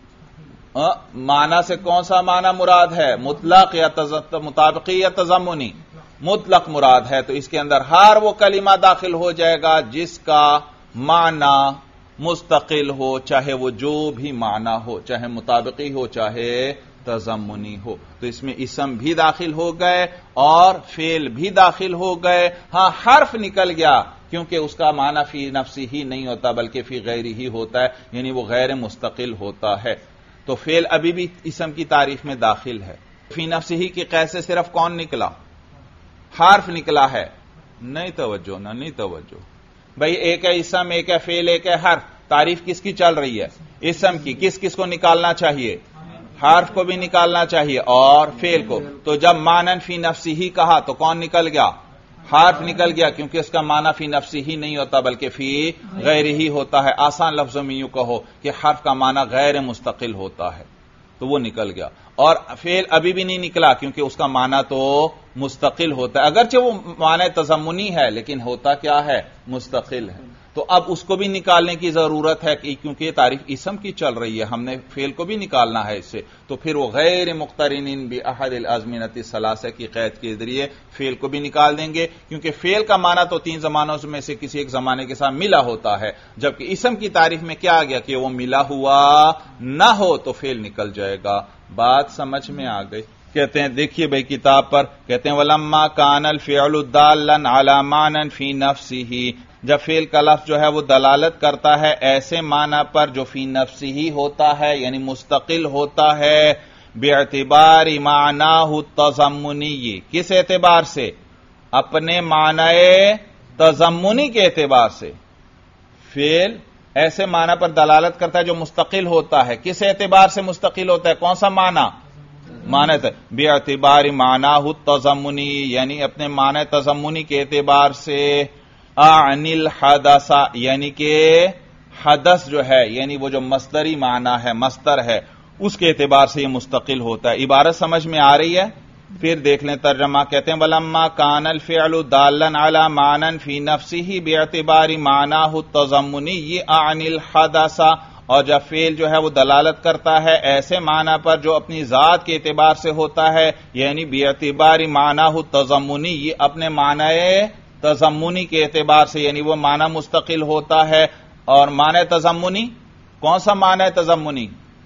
معنی سے کون سا معنی مراد ہے؟ مطلق یا مطابقی یا تضمنی؟ مطلق مراد ہے. تو اس کے اندر ہر وہ کلمہ داخل ہو جائے گا جس کا معنی مستقل ہو، چاہے وہ جو بھی معنی ہو، چاہے مطابقی ہو چاہے تضمنی ہو. تو اس میں اسم بھی داخل ہو گئے اور فعل بھی داخل ہو گئے. ہاں حرف نکل گیا کیونکہ اس کا معنی فی نفسی ہی نہیں ہوتا بلکہ فی غیری ہی ہوتا ہے، یعنی وہ غیر مستقل ہوتا ہے. تو فعل ابھی بھی اسم کی تعریف میں داخل ہے. فی نفسی ہی کی قید سے صرف کون نکلا؟ حرف نکلا ہے. نہیں توجہ، نہیں توجہ بھائی. ایک ہے اسم، ایک ہے فعل، ایک ہے حرف. تعریف کس کی چل رہی ہے؟ اسم کی. کس کس کو نکالنا چاہیے؟ حرف کو بھی نکالنا چاہیے اور فعل کو. تو جب معنی فی نفسی ہی کہا تو کون نکل گیا؟ حرف نکل گیا کیونکہ اس کا معنی فی نفسی ہی نہیں ہوتا بلکہ فی غیر ہی ہوتا ہے. آسان لفظوں میں یوں کہو کہ حرف کا معنی غیر مستقل ہوتا ہے تو وہ نکل گیا. اور فعل ابھی بھی نہیں نکلا کیونکہ اس کا معنی تو مستقل ہوتا ہے، اگرچہ وہ معنی تضمنی ہے لیکن ہوتا کیا ہے؟ مستقل ہے. تو اب اس کو بھی نکالنے کی ضرورت ہے کیونکہ یہ تعریف اسم کی چل رہی ہے، ہم نے فعل کو بھی نکالنا ہے اس سے. تو پھر وہ غیر مقترن باحد الازمنۃ الثلاثہ کی قید کے ذریعے فعل کو بھی نکال دیں گے کیونکہ فعل کا معنی تو تین زمانوں میں سے کسی ایک زمانے کے ساتھ ملا ہوتا ہے، جبکہ اسم کی تعریف میں کیا آ گیا کہ وہ ملا ہوا نہ ہو تو فعل نکل جائے گا. بات سمجھ میں آ گئی؟ کہتے ہیں دیکھیے بھائی کتاب پر کہتے ہیں وَلَمَّا كَانَ الْفِعْلُ دَالًّا عَلَى مَعْنًى فِي نَفْسِهِ، جب فعل کا لفظ جو ہے وہ دلالت کرتا ہے ایسے معنی پر جو فی نفسی ہی ہوتا ہے یعنی مستقل ہوتا ہے، باعتبار معناہ التضمنی، کس اعتبار سے؟ اپنے معنی تضمنی کے اعتبار سے. فعل ایسے معنی پر دلالت کرتا ہے جو مستقل ہوتا ہے. کس اعتبار سے مستقل ہوتا ہے؟ کون سا معنی؟ معنی باعتبار معناہ التضمنی، یعنی اپنے معنی تضمنی کے اعتبار سے. اعنی الحدث، یعنی کہ حدث جو ہے یعنی وہ جو مصدری معنی ہے، مصدر ہے، اس کے اعتبار سے یہ مستقل ہوتا ہے. عبارت سمجھ میں آ رہی ہے؟ پھر دیکھ لیں ترجمہ. کہتے ہیں وَلَمَّا كَانَ الْفِعْلُ دَالًّا عَلَى مَعْنًى فِي نَفْسِهِ بِاعْتِبَارِ مَعْنَاهُ التَّضَمُّنِيِّ اعنی الحدث، اور جب فعل جو ہے وہ دلالت کرتا ہے ایسے معنی پر جو اپنی ذات کے اعتبار سے ہوتا ہے یعنی باعتبار معناہ التضمنی، یہ اپنے معنی تضمنی کے اعتبار سے یعنی وہ معنی مستقل ہوتا ہے. اور معنی تضمنی کون سا معنی تضمنی؟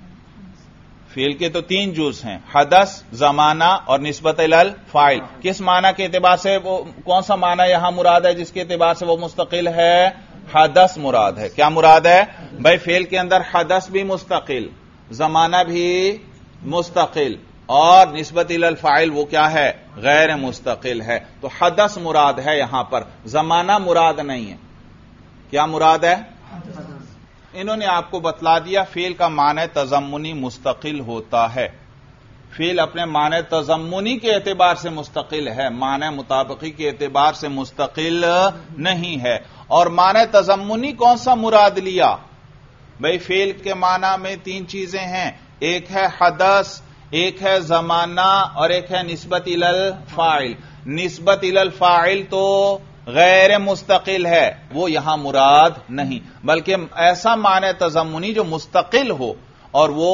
فعل کے تو تین جز ہیں، حدث، زمانہ اور نسبت الی الفاعل. کس معنی کے اعتبار سے وہ کون سا معنی یہاں مراد ہے جس کے اعتبار سے وہ مستقل ہے؟ حدث مراد ہے. کیا مراد ہے بھائی؟ فعل کے اندر حدث بھی مستقل، زمانہ بھی مستقل اور نسبت الی الفاعل وہ کیا ہے؟ غیر مستقل ہے. تو حدث مراد ہے یہاں پر، زمانہ مراد نہیں ہے. کیا مراد ہے؟ انہوں نے آپ کو بتلا دیا فعل کا معنی تضمنی مستقل ہوتا ہے. فعل اپنے معنی تضمنی کے اعتبار سے مستقل ہے، معنی مطابقی کے اعتبار سے مستقل نہیں ہے. اور معنی تضمنی کون سا مراد لیا بھئی؟ فعل کے معنی میں تین چیزیں ہیں، ایک ہے حدث، ایک ہے زمانہ اور ایک ہے نسبت الی الفاعل. نسبت الی الفاعل تو غیر مستقل ہے، وہ یہاں مراد نہیں، بلکہ ایسا معنی تضمنی جو مستقل ہو اور وہ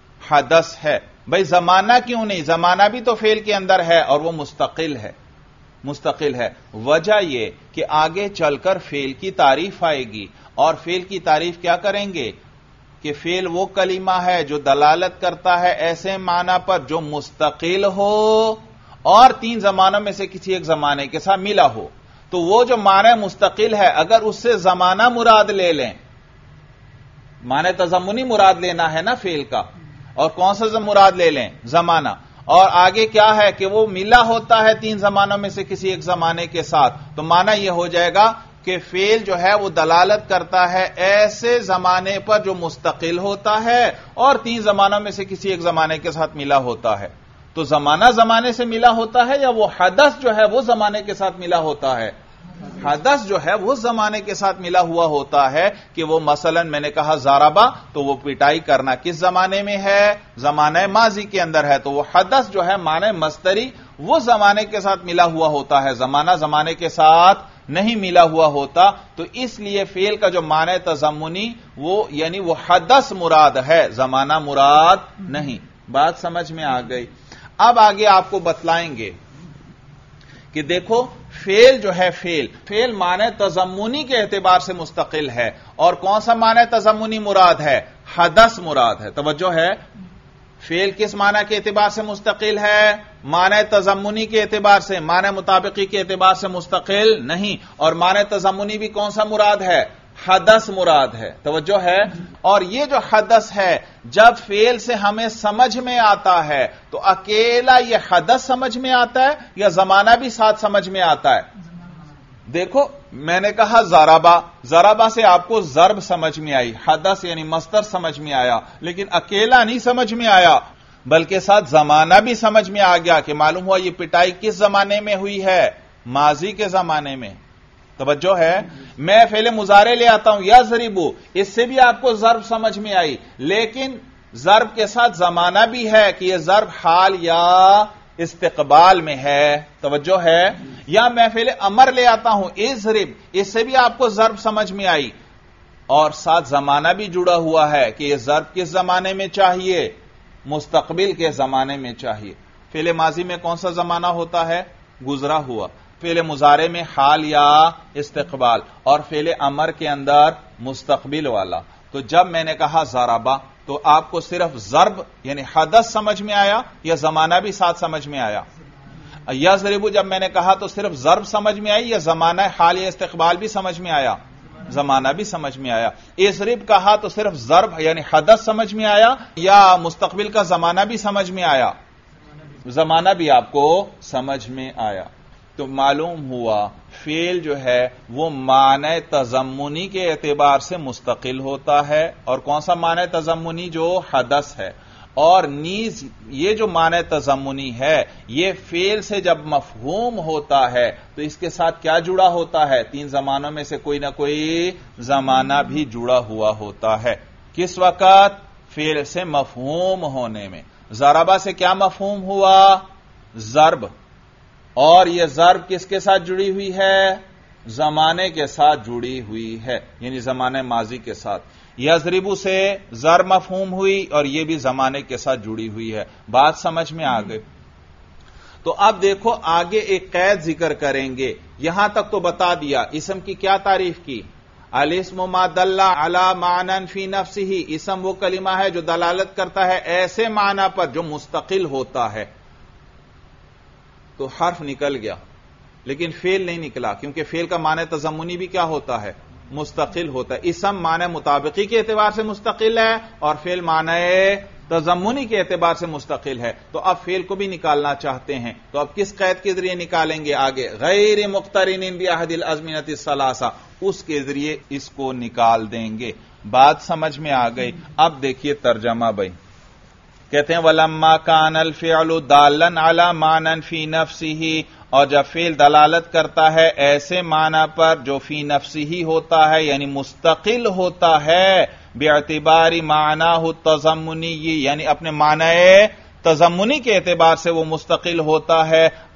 حدث ہے. بھئی زمانہ کیوں نہیں؟ زمانہ بھی تو فعل کے اندر ہے اور وہ مستقل ہے. مستقل ہے۔ وجہ یہ کہ آگے چل کر فعل کی تعریف آئے گی، اور فعل کی تعریف کیا کریں گے کہ فعل وہ کلمہ ہے جو دلالت کرتا ہے ایسے معنی پر جو مستقل ہو اور تین زمانوں میں سے کسی ایک زمانے کے ساتھ ملا ہو۔ تو وہ جو معنی مستقل ہے اگر اس سے زمانہ مراد لے لیں، معنی تضمنی مراد لینا ہے نا فعل کا، اور کون سا مراد لے لیں؟ زمانہ، اور آگے کیا ہے کہ وہ ملا ہوتا ہے تین زمانوں میں سے کسی ایک زمانے کے ساتھ، تو معنی یہ ہو جائے گا کہ فعل جو ہے وہ دلالت کرتا ہے ایسے زمانے پر جو مستقل ہوتا ہے اور تین زمانوں میں سے کسی ایک زمانے کے ساتھ ملا ہوتا ہے۔ تو زمانہ زمانے سے ملا ہوتا ہے یا وہ حدث جو ہے وہ زمانے کے ساتھ ملا ہوتا ہے؟ حدث جو ہے وہ زمانے کے ساتھ ملا ہوا ہوتا ہے کہ وہ مثلا میں نے کہا ضربا، تو وہ پٹائی کرنا کس زمانے میں ہے؟ زمانہ ماضی کے اندر ہے، تو وہ حدث جو ہے معنی مصدری وہ زمانے کے ساتھ ملا ہوا ہوتا ہے، زمانہ زمانے کے ساتھ نہیں ملا ہوا ہوتا۔ تو اس لیے فعل کا جو معنی تضمنی وہ یعنی وہ حدث مراد ہے، زمانہ مراد نہیں۔ بات سمجھ میں آ گئی؟ اب آگے آپ کو بتلائیں گے کہ دیکھو فعل جو ہے فعل معنی تضمنی کے اعتبار سے مستقل ہے، اور کون سا معنی تضمنی مراد ہے؟ حدث مراد ہے۔ توجہ ہے، فعل کس معنی کے اعتبار سے مستقل ہے؟ معنی تضمنی کے اعتبار سے، معنی مطابقی کے اعتبار سے مستقل نہیں، اور معنی تضمنی بھی کون سا مراد ہے؟ حدث مراد ہے۔ توجہ ہے، اور یہ جو حدث ہے جب فعل سے ہمیں سمجھ میں آتا ہے تو اکیلا یہ حدث سمجھ میں آتا ہے یا زمانہ بھی ساتھ سمجھ میں آتا ہے؟ دیکھو میں نے کہا ضربا سے آپ کو ضرب سمجھ میں آئی، حدث یعنی مصدر سمجھ میں آیا، لیکن اکیلا نہیں سمجھ میں آیا بلکہ ساتھ زمانہ بھی سمجھ میں آ گیا کہ معلوم ہوا یہ پٹائی کس زمانے میں ہوئی ہے؟ ماضی کے زمانے میں۔ توجہ ہے، میں فعل مضارع لے آتا ہوں یضربو، اس سے بھی آپ کو ضرب سمجھ میں آئی، لیکن ضرب کے ساتھ زمانہ بھی ہے کہ یہ ضرب حال یا استقبال میں ہے۔ توجہ ہے، یا میں فعل امر لے آتا ہوں اضرب، اس سے بھی آپ کو ضرب سمجھ میں آئی، اور ساتھ زمانہ بھی جڑا ہوا ہے کہ یہ ضرب کس زمانے میں چاہیے؟ مستقبل کے زمانے میں چاہیے۔ فعل ماضی میں کون سا زمانہ ہوتا ہے؟ گزرا ہوا۔ فعل مضارع میں حال یا استقبال، اور فعل امر کے اندر مستقبل والا۔ تو جب میں نے کہا ضربا تو آپ کو صرف ضرب یعنی حدث سمجھ میں آیا یا زمانہ بھی ساتھ سمجھ میں آیا؟ یضربو جب میں نے کہا تو صرف ضرب سمجھ میں آئی یا زمانہ حال یا استقبال بھی سمجھ میں آیا؟ زمانہ بھی سمجھ میں آیا۔ اضرب کہا تو صرف ضرب یعنی حدث سمجھ میں آیا یا مستقبل کا زمانہ بھی سمجھ میں آیا؟ زمانہ بھی آپ کو سمجھ میں آیا۔ تو معلوم ہوا فعل جو ہے وہ معنی تضمنی کے اعتبار سے مستقل ہوتا ہے، اور کون سا معنی تضمنی؟ جو حدث ہے، اور نیز یہ جو معنی تضمنی ہے یہ فعل سے جب مفہوم ہوتا ہے تو اس کے ساتھ کیا جڑا ہوتا ہے؟ تین زمانوں میں سے کوئی نہ کوئی زمانہ بھی جڑا ہوا ہوتا ہے۔ کس وقت؟ فعل سے مفہوم ہونے میں۔ ضربا سے کیا مفہوم ہوا؟ ضرب، اور یہ ضرب کس کے ساتھ جڑی ہوئی ہے؟ زمانے کے ساتھ جڑی ہوئی ہے، یعنی زمانے ماضی کے ساتھ۔ یضربو سے ضرب مفہوم ہوئی اور یہ بھی زمانے کے ساتھ جڑی ہوئی ہے۔ بات سمجھ میں آ گئی؟ تو اب دیکھو آگے ایک قید ذکر کریں گے۔ یہاں تک تو بتا دیا اسم کی کیا تعریف کی؟ الاسم ما دل علی معنی فی نفسہ، اسم وہ کلمہ ہے جو دلالت کرتا ہے ایسے معنی پر جو مستقل ہوتا ہے۔ تو حرف نکل گیا لیکن فعل نہیں نکلا، کیونکہ فعل کا معنی تضمنی بھی کیا ہوتا ہے؟ مستقل ہوتا ہے۔ اسم معنی مطابقی کے اعتبار سے مستقل ہے اور فعل معنی تضمنی کے اعتبار سے مستقل ہے۔ تو اب فعل کو بھی نکالنا چاہتے ہیں تو اب کس قید کے ذریعے نکالیں گے؟ آگے غیر مقترن باحد الازمنۃ الثلاثہ، اس کے ذریعے اس کو نکال دیں گے۔ بات سمجھ میں آ گئی؟ اب دیکھیے ترجمہ بھائی، کہتے ہیں وَلَمَّا كَانَ الْفِعْلُ دَالًا عَلَى مَعْنًى فِي نَفْسِهِ، اور جب فعل دلالت کرتا ہے ایسے معنی پر جو فی نفسہ ہوتا ہے یعنی مستقل ہوتا ہے، باعتبار معناہ التضمنی، یعنی اپنے معنی تضمنی کے اعتبار سے وہ مستقل ہوتا ہے،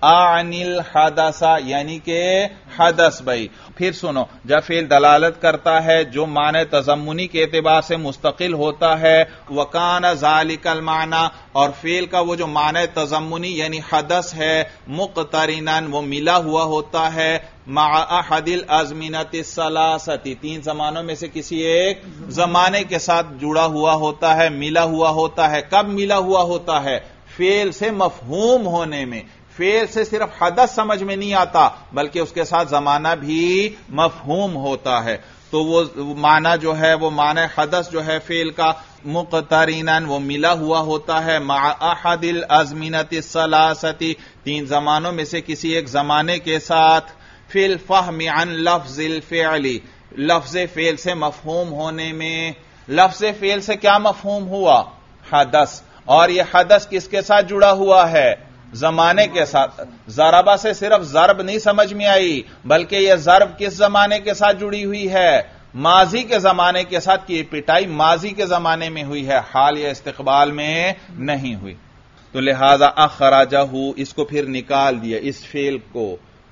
عن الحدث یعنی کہ حدث بھائی. پھر سنو، جب فعل دلالت کرتا ہے جو معنی تضمنی کے اعتبار سے مستقل ہوتا ہے، وکان ذالک المعنی، اور فعل کا وہ جو معنی تضمنی یعنی حدث ہے، مقترنن وہ ملا ہوا ہوتا ہے، مع احد الازمنۃ الثلاثۃ تین زمانوں میں سے کسی ایک زمانے کے ساتھ جڑا ہوا ہوتا ہے، ملا ہوا ہوتا ہے. کب ملا ہوا ہوتا ہے؟ فعل سے مفہوم ہونے میں. فعل سے صرف حدث سمجھ میں نہیں آتا بلکہ اس کے ساتھ زمانہ بھی مفہوم ہوتا ہے. تو وہ معنی جو ہے، وہ معنی حدث جو ہے فعل کا، مقترنن وہ ملا ہوا ہوتا ہے، مع احد الازمنۃ الثلاثۃ تین زمانوں میں سے کسی ایک زمانے کے ساتھ، فی الفہم عن لفظ الفعل لفظ فعل سے مفہوم ہونے میں. لفظ فعل سے کیا مفہوم ہوا؟ حدث. اور یہ حدث کس کے ساتھ جڑا ہوا ہے؟ زمانے کے ساتھ. ضربہ سے صرف ضرب نہیں سمجھ میں آئی بلکہ یہ ضرب کس زمانے کے ساتھ جڑی ہوئی ہے؟ ماضی کے زمانے کے ساتھ. کی پٹائی ماضی کے زمانے میں ہوئی ہے، حال یا استقبال میں نہیں ہوئی. تو لہذا اخرجہ، اس کو پھر نکال دیا اس فعل کو،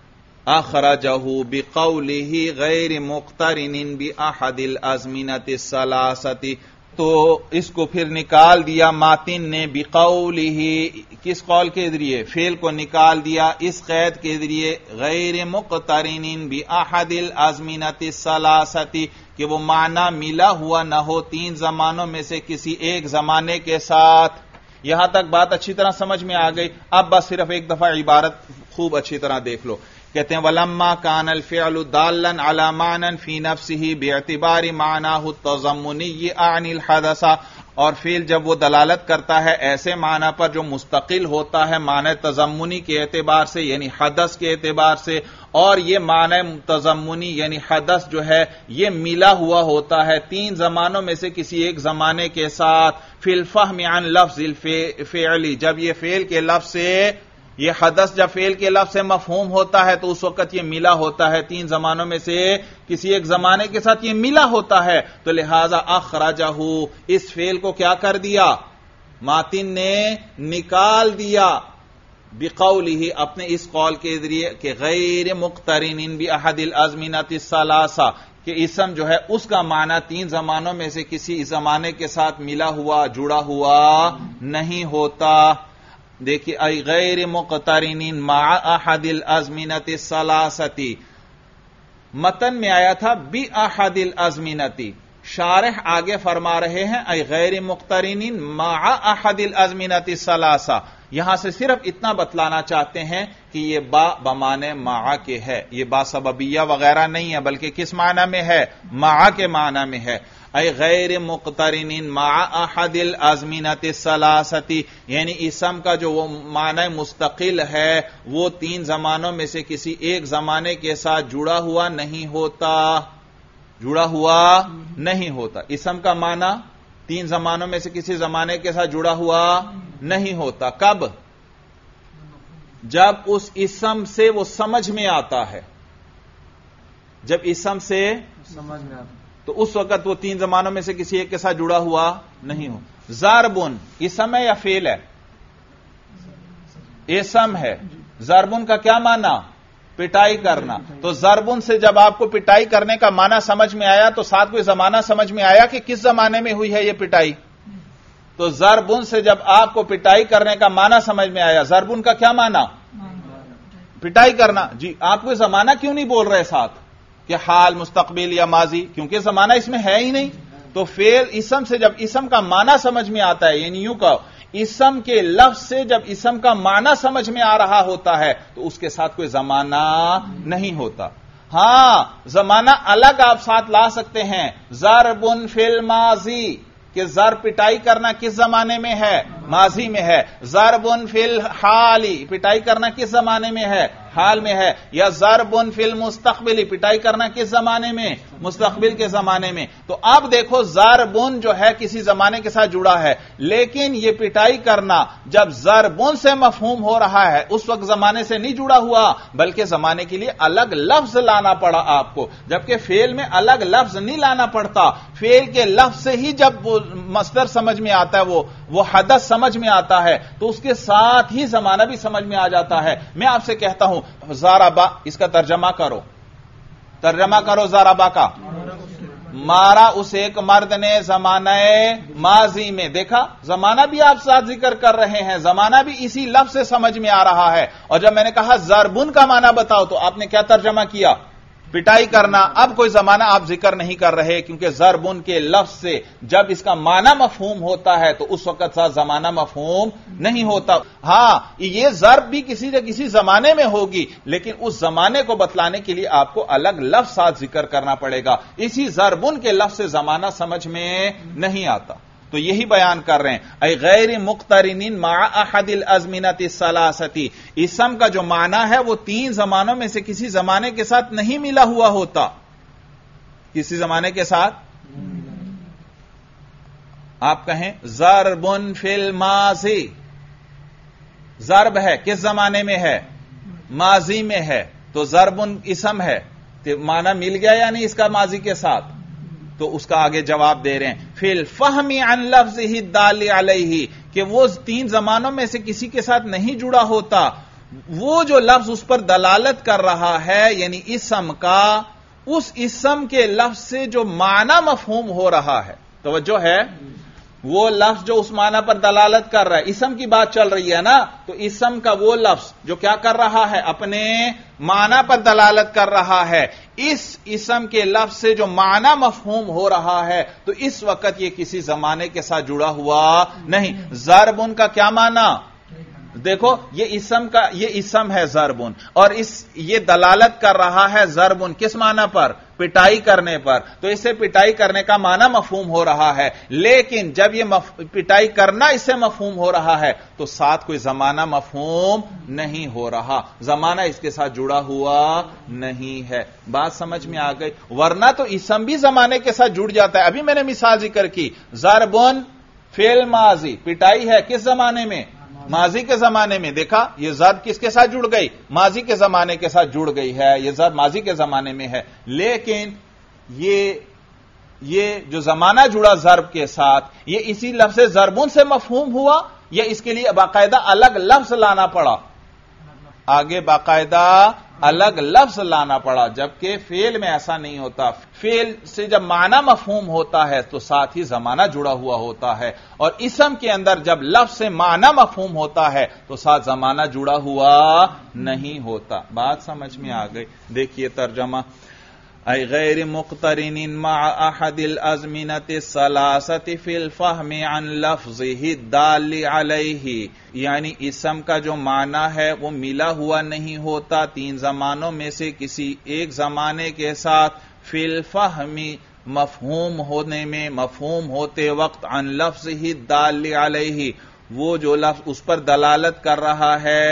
اخرجہ بقولہ غیر مقترن باحد الازمنۃ الثلاثۃ، تو اس کو پھر نکال دیا ماتن نے بقولہ، کس قول کے ذریعے؟ فعل کو نکال دیا اس قید کے ذریعے، غیر مقترن باحد الازمنۃ الثلاثۃ، کہ وہ معنی ملا ہوا نہ ہو تین زمانوں میں سے کسی ایک زمانے کے ساتھ. یہاں تک بات اچھی طرح سمجھ میں آ گئی. اب بس صرف ایک دفعہ عبارت خوب اچھی طرح دیکھ لو. کہتے ہیں وَلَمَّا كَانَ الْفِعْلُ دَالًّا عَلَى مَعْنًى فِي نَفْسِهِ بِاعْتِبَارِ مَعْنَاهُ التَّضَمُّنِيِّ عَنِ الْحَدَثِ، اور فعل جب وہ دلالت کرتا ہے ایسے معنی پر جو مستقل ہوتا ہے معنی تضمنی کے اعتبار سے یعنی حدث کے اعتبار سے، اور یہ معنی تضمنی یعنی حدث جو ہے یہ ملا ہوا ہوتا ہے تین زمانوں میں سے کسی ایک زمانے کے ساتھ، فی الفہم عن لفظ الفعل، جب یہ فعل کے لفظ سے، یہ حدث جب فعل کے لفظ سے مفہوم ہوتا ہے تو اس وقت یہ ملا ہوتا ہے تین زمانوں میں سے کسی ایک زمانے کے ساتھ، یہ ملا ہوتا ہے. تو لہذا اخرجہ، اس فعل کو کیا کر دیا؟ ماتن نے نکال دیا، بقولہ اپنے اس قول کے ذریعے کہ غیر مقترن باحد الازمنۃ الثلاثہ، کہ اسم جو ہے اس کا معنی تین زمانوں میں سے کسی زمانے کے ساتھ ملا ہوا جڑا ہوا نہیں ہوتا. دیکھیے ای غیر مقترن مع احد الازمنۃ الثلاثۃ، متن میں آیا تھا باحد الازمنۃ، شارح آگے فرما رہے ہیں ای غیر مقترن مع احد الازمنۃ الثلاثہ. یہاں سے صرف اتنا بتلانا چاہتے ہیں کہ یہ با بمعنی مع کے ہے، یہ با سببیہ وغیرہ نہیں ہے بلکہ کس معنی میں ہے؟ مع کے معنی میں ہے. ای غیر مقترن مع احد الازمنۃ الثلاثۃ، یعنی اسم کا جو وہ معنی مستقل ہے وہ تین زمانوں میں سے کسی ایک زمانے کے ساتھ جڑا ہوا نہیں ہوتا، جڑا ہوا نہیں ہوتا. اسم کا معنی تین زمانوں میں سے کسی زمانے کے ساتھ جڑا ہوا نہیں ہوتا. کب؟ جب اس اسم سے وہ سمجھ میں آتا ہے، جب اسم سے سمجھ میں آتا تو اس وقت وہ تین زمانوں میں سے کسی ایک کے ساتھ جڑا ہوا نہیں ہو. ضربن اسم ہے یا فعل ہے؟ اسم ہے. ضربن کا کیا معنی؟ پٹائی کرنا. تو ضربن سے جب آپ کو پٹائی کرنے کا معنی سمجھ میں آیا تو ساتھ کوئی زمانہ سمجھ میں آیا کہ کس زمانے میں ہوئی ہے یہ پٹائی؟ تو ضربن سے جب آپ کو پٹائی کرنے کا معنی سمجھ میں آیا، ضربن کا کیا معنی؟ پٹائی کرنا. جی آپ کوئی زمانہ کیوں نہیں بول رہے ساتھ کہ حال، مستقبل یا ماضی؟ کیونکہ زمانہ اس میں ہے ہی نہیں. تو فعل اسم سے جب اسم کا معنی سمجھ میں آتا ہے، یعنی یوں کہو اسم کے لفظ سے جب اسم کا معنی سمجھ میں آ رہا ہوتا ہے تو اس کے ساتھ کوئی زمانہ نہیں ہوتا. ہاں زمانہ الگ آپ ساتھ لا سکتے ہیں. ضربن فی الماضی، کہ ضرب پٹائی کرنا کس زمانے میں ہے؟ ماضی میں ہے. ضربن فی الحال، پٹائی کرنا کس زمانے میں ہے؟ حال میں ہے. یا ضربن فی المستقبل، پٹائی کرنا کس زمانے میں؟ مستقبل کے زمانے میں. تو اب دیکھو ضربن جو ہے کسی زمانے کے ساتھ جڑا ہے، لیکن یہ پٹائی کرنا جب ضربن سے مفہوم ہو رہا ہے اس وقت زمانے سے نہیں جڑا ہوا بلکہ زمانے کے لیے الگ لفظ لانا پڑا آپ کو، جبکہ فعل میں الگ لفظ نہیں لانا پڑتا. فعل کے لفظ سے ہی جب وہ مصدر سمجھ میں آتا ہے، وہ حدث سمجھ سمجھ میں آتا ہے تو اس کے ساتھ ہی زمانہ بھی سمجھ میں آ جاتا ہے. میں آپ سے کہتا ہوں ضربا، اس کا ترجمہ کرو ضربا کا. مارا اس ایک مرد نے زمانہ ماضی میں. دیکھا زمانہ بھی آپ ساتھ ذکر کر رہے ہیں، زمانہ بھی اسی لفظ سے سمجھ میں آ رہا ہے. اور جب میں نے کہا ضربن کا معنی بتاؤ تو آپ نے کیا ترجمہ کیا؟ پٹائی کرنا. اب کوئی زمانہ آپ ذکر نہیں کر رہے کیونکہ ضربن کے لفظ سے جب اس کا معنی مفہوم ہوتا ہے تو اس وقت ساتھ زمانہ مفہوم نہیں ہوتا. ہاں یہ ضرب بھی کسی نہ کسی زمانے میں ہوگی لیکن اس زمانے کو بتلانے کے لیے آپ کو الگ لفظ ساتھ ذکر کرنا پڑے گا. اسی ضربن کے لفظ سے زمانہ سمجھ میں نہیں آتا. تو یہی بیان کر رہے ہیں اے غیر مقترنین مع احد الازمنۃ الثلاثۃ. اسم کا جو معنی ہے وہ تین زمانوں میں سے کسی زمانے کے ساتھ نہیں ملا ہوا ہوتا. کسی زمانے کے ساتھ آپ کہیں ضرب فی الماضی، ضرب ہے کس زمانے میں ہے؟ ماضی میں ہے. تو ضرب اسم ہے تو معنی مل گیا یا نہیں اس کا ماضی کے ساتھ؟ تو اس کا آگے جواب دے رہے ہیں فی الفہم عن لفظہ الدال علیہ، کہ وہ تین زمانوں میں سے کسی کے ساتھ نہیں جڑا ہوتا. وہ جو لفظ اس پر دلالت کر رہا ہے یعنی اسم کا، اس اسم کے لفظ سے جو معنی مفہوم ہو رہا ہے، توجہ ہے، وہ لفظ جو اس معنی پر دلالت کر رہا ہے، اسم کی بات چل رہی ہے نا، تو اسم کا وہ لفظ جو کیا کر رہا ہے؟ اپنے معنی پر دلالت کر رہا ہے. اس اسم کے لفظ سے جو معنی مفہوم ہو رہا ہے تو اس وقت یہ کسی زمانے کے ساتھ جڑا ہوا نہیں. ضربن کا کیا معنی؟ دیکھو یہ اسم ہے ضربن، اور یہ دلالت کر رہا ہے ضربن کس معنی پر؟ پٹائی کرنے پر. تو اسے پٹائی کرنے کا معنی مفہوم ہو رہا ہے، لیکن جب یہ پٹائی کرنا اس سے مفہوم ہو رہا ہے تو ساتھ کوئی زمانہ مفہوم نہیں ہو رہا، زمانہ اس کے ساتھ جڑا ہوا نہیں ہے. بات سمجھ میں آ گئی؟ ورنہ تو اسم بھی زمانے کے ساتھ جڑ جاتا ہے. ابھی میں نے مثال ذکر کی ضربن فی الماضی، پٹائی ہے کس زمانے میں؟ ماضی کے زمانے میں. دیکھا یہ ضرب کس کے ساتھ جڑ گئی؟ ماضی کے زمانے کے ساتھ جڑ گئی ہے. یہ ضرب ماضی کے زمانے میں ہے، لیکن یہ جو زمانہ جڑا ضرب کے ساتھ یہ اسی لفظ ضربن سے مفہوم ہوا یا اس کے لیے باقاعدہ الگ لفظ لانا پڑا؟ آگے باقاعدہ الگ لفظ لانا پڑا، جبکہ فعل میں ایسا نہیں ہوتا. فعل سے جب معنی مفہوم ہوتا ہے تو ساتھ ہی زمانہ جڑا ہوا ہوتا ہے، اور اسم کے اندر جب لفظ سے معنی مفہوم ہوتا ہے تو ساتھ زمانہ جڑا ہوا نہیں ہوتا. بات سمجھ میں آ گئی؟ دیکھیے ترجمہ اے غیر مقترن مع احد الازمنۃ الثلاثۃ فی الفہم عن لفظہ الدال علیہ، یعنی اسم کا جو معنی ہے وہ ملا ہوا نہیں ہوتا تین زمانوں میں سے کسی ایک زمانے کے ساتھ. فی الفہم مفہوم ہونے میں، مفہوم ہوتے وقت، عن لفظہ الدال علیہ وہ جو لفظ اس پر دلالت کر رہا ہے،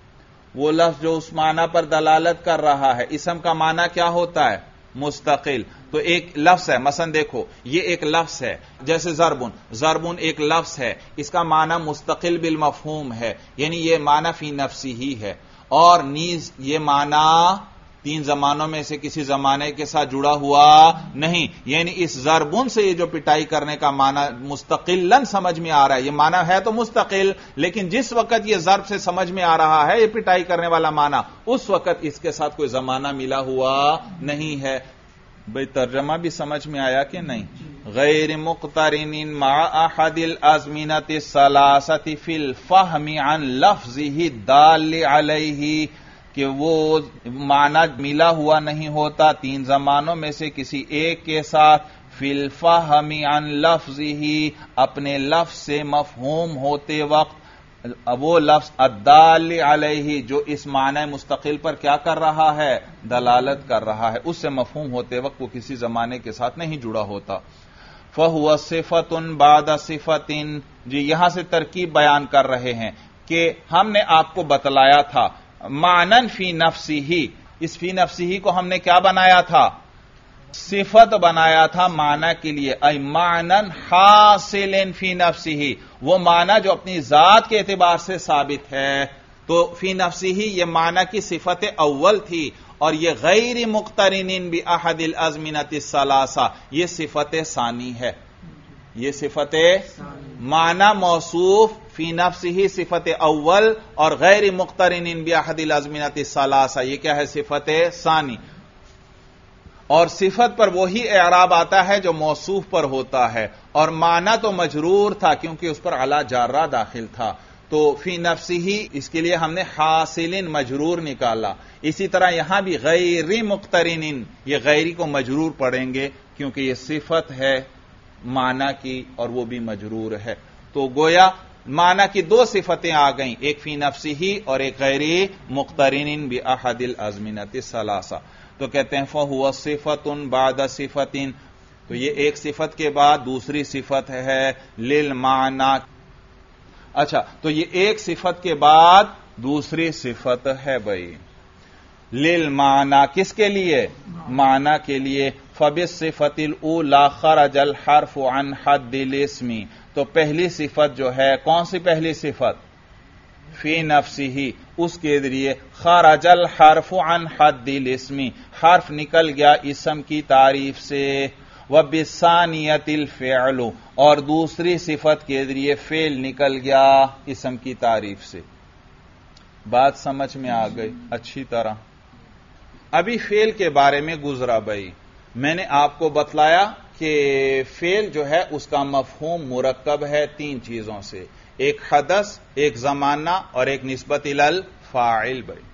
وہ لفظ جو اس معنی پر دلالت کر رہا ہے. اسم کا معنی کیا ہوتا ہے؟ مستقل. تو ایک لفظ ہے، مثلا دیکھو یہ ایک لفظ ہے جیسے ضربن ایک لفظ ہے، اس کا معنی مستقل بالمفہوم ہے، یعنی یہ معنی فی نفسی ہی ہے، اور نیز یہ معنی تین زمانوں میں سے کسی زمانے کے ساتھ جڑا ہوا نہیں. یعنی اس ضربن سے یہ جو پٹائی کرنے کا معنی مستقلاً سمجھ میں آ رہا ہے، یہ معنی ہے تو مستقل، لیکن جس وقت یہ ضرب سے سمجھ میں آ رہا ہے یہ پٹائی کرنے والا معنی، اس وقت اس کے ساتھ کوئی زمانہ ملا ہوا نہیں ہے. بھئی ترجمہ بھی سمجھ میں آیا کہ نہیں؟ غیر مقترن مع احد الازمنۃ الثلاثۃ فی الفہم عن لفظہ الدال علیہ، کہ وہ معنی ملا ہوا نہیں ہوتا تین زمانوں میں سے کسی ایک کے ساتھ. فی الفہم عن لفظہ اپنے لفظ سے مفہوم ہوتے وقت، وہ لفظ الدال علیہ جو اس معنی مستقل پر کیا کر رہا ہے؟ دلالت کر رہا ہے، اس سے مفہوم ہوتے وقت وہ کسی زمانے کے ساتھ نہیں جڑا ہوتا. فہو صفۃ بعد صفۃ، جی یہاں سے ترکیب بیان کر رہے ہیں کہ ہم نے آپ کو بتلایا تھا معنن فی نفسہ، اس فی نفسہ کو ہم نے کیا بنایا تھا؟ صفت بنایا تھا معنی کے لیے. اے معنن حاصل فی نفسہ، وہ معنی جو اپنی ذات کے اعتبار سے ثابت ہے. تو فی نفسہ یہ معنی کی صفت اول تھی، اور یہ غیر مقترن باحد الازمنۃ الثلاثہ یہ صفت ثانی ہے. یہ صفت معنی موصوف فی نفسہ صفت اول اور غیر مقترن باحد الازمنۃ الثلاثہ، یہ کیا ہے؟ صفت ثانی. اور صفت پر وہی اعراب آتا ہے جو موصوف پر ہوتا ہے، اور معنی تو مجرور تھا کیونکہ اس پر علی جارہ داخل تھا، تو فی نفسہ اس کے لیے ہم نے حاصل مجرور نکالا. اسی طرح یہاں بھی غیر مقترن، یہ غیری کو مجرور پڑھیں گے کیونکہ یہ صفت ہے معنی کی اور وہ بھی مجرور ہے. تو گویا معنی کی دو صفتیں آ گئیں، ایک فی نفسہ اور ایک غیر مقترن باحد الازمنۃ الثلاثہ. تو کہتے ہیں فہو صفت بعد صفت، تو یہ ایک صفت کے بعد دوسری صفت ہے للمعنی. اچھا، تو یہ ایک صفت کے بعد دوسری صفت ہے بھائی للمعنی، کس کے لیے؟ معنی کے لیے. فبالصفت الاولی خرج الحرف عن حد الاسم، تو پہلی صفت جو ہے، کون سی پہلی صفت؟ فی نفسہ، اس کے ذریعے خرج الحرف عن حد الاسم، حرف نکل گیا اسم کی تعریف سے. وبالثانیۃ الفعل، اور دوسری صفت کے ذریعے فعل نکل گیا اسم کی تعریف سے. بات سمجھ میں آ گئی اچھی طرح؟ ابھی فعل کے بارے میں گزرا بھائی، میں نے آپ کو بتلایا کہ فعل جو ہے اس کا مفہوم مرکب ہے تین چیزوں سے، ایک حدث، ایک زمانہ اور ایک نسبت الی الفاعل بھائی.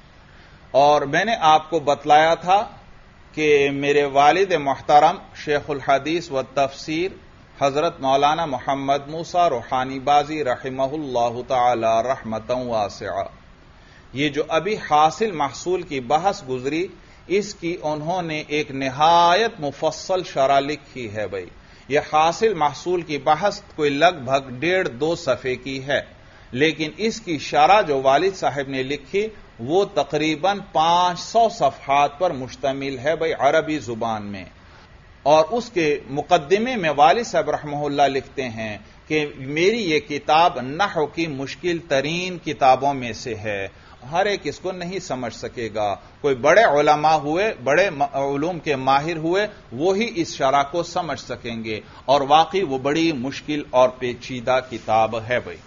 اور میں نے آپ کو بتلایا تھا کہ میرے والد محترم شیخ الحدیث و تفسیر حضرت مولانا محمد موسیٰ روحانی بازی رحمہ اللہ تعالی رحمتا واسعہ، یہ جو ابھی حاصل محصول کی بحث گزری، اس کی انہوں نے ایک نہایت مفصل شرح لکھی ہے بھائی. یہ حاصل محصول کی بحث کوئی لگ بھگ 1.5-2 صفحے کی ہے، لیکن اس کی شرح جو والد صاحب نے لکھی وہ تقریباً 500 صفحات پر مشتمل ہے بھائی عربی زبان میں. اور اس کے مقدمے میں والد صاحب رحمہ اللہ لکھتے ہیں کہ میری یہ کتاب نحو کی مشکل ترین کتابوں میں سے ہے، ہر ایک اس کو نہیں سمجھ سکے گا. کوئی بڑے علماء ہوئے، بڑے علوم کے ماہر ہوئے، وہی اس شرح کو سمجھ سکیں گے، اور واقعی وہ بڑی مشکل اور پیچیدہ کتاب ہے بھائی.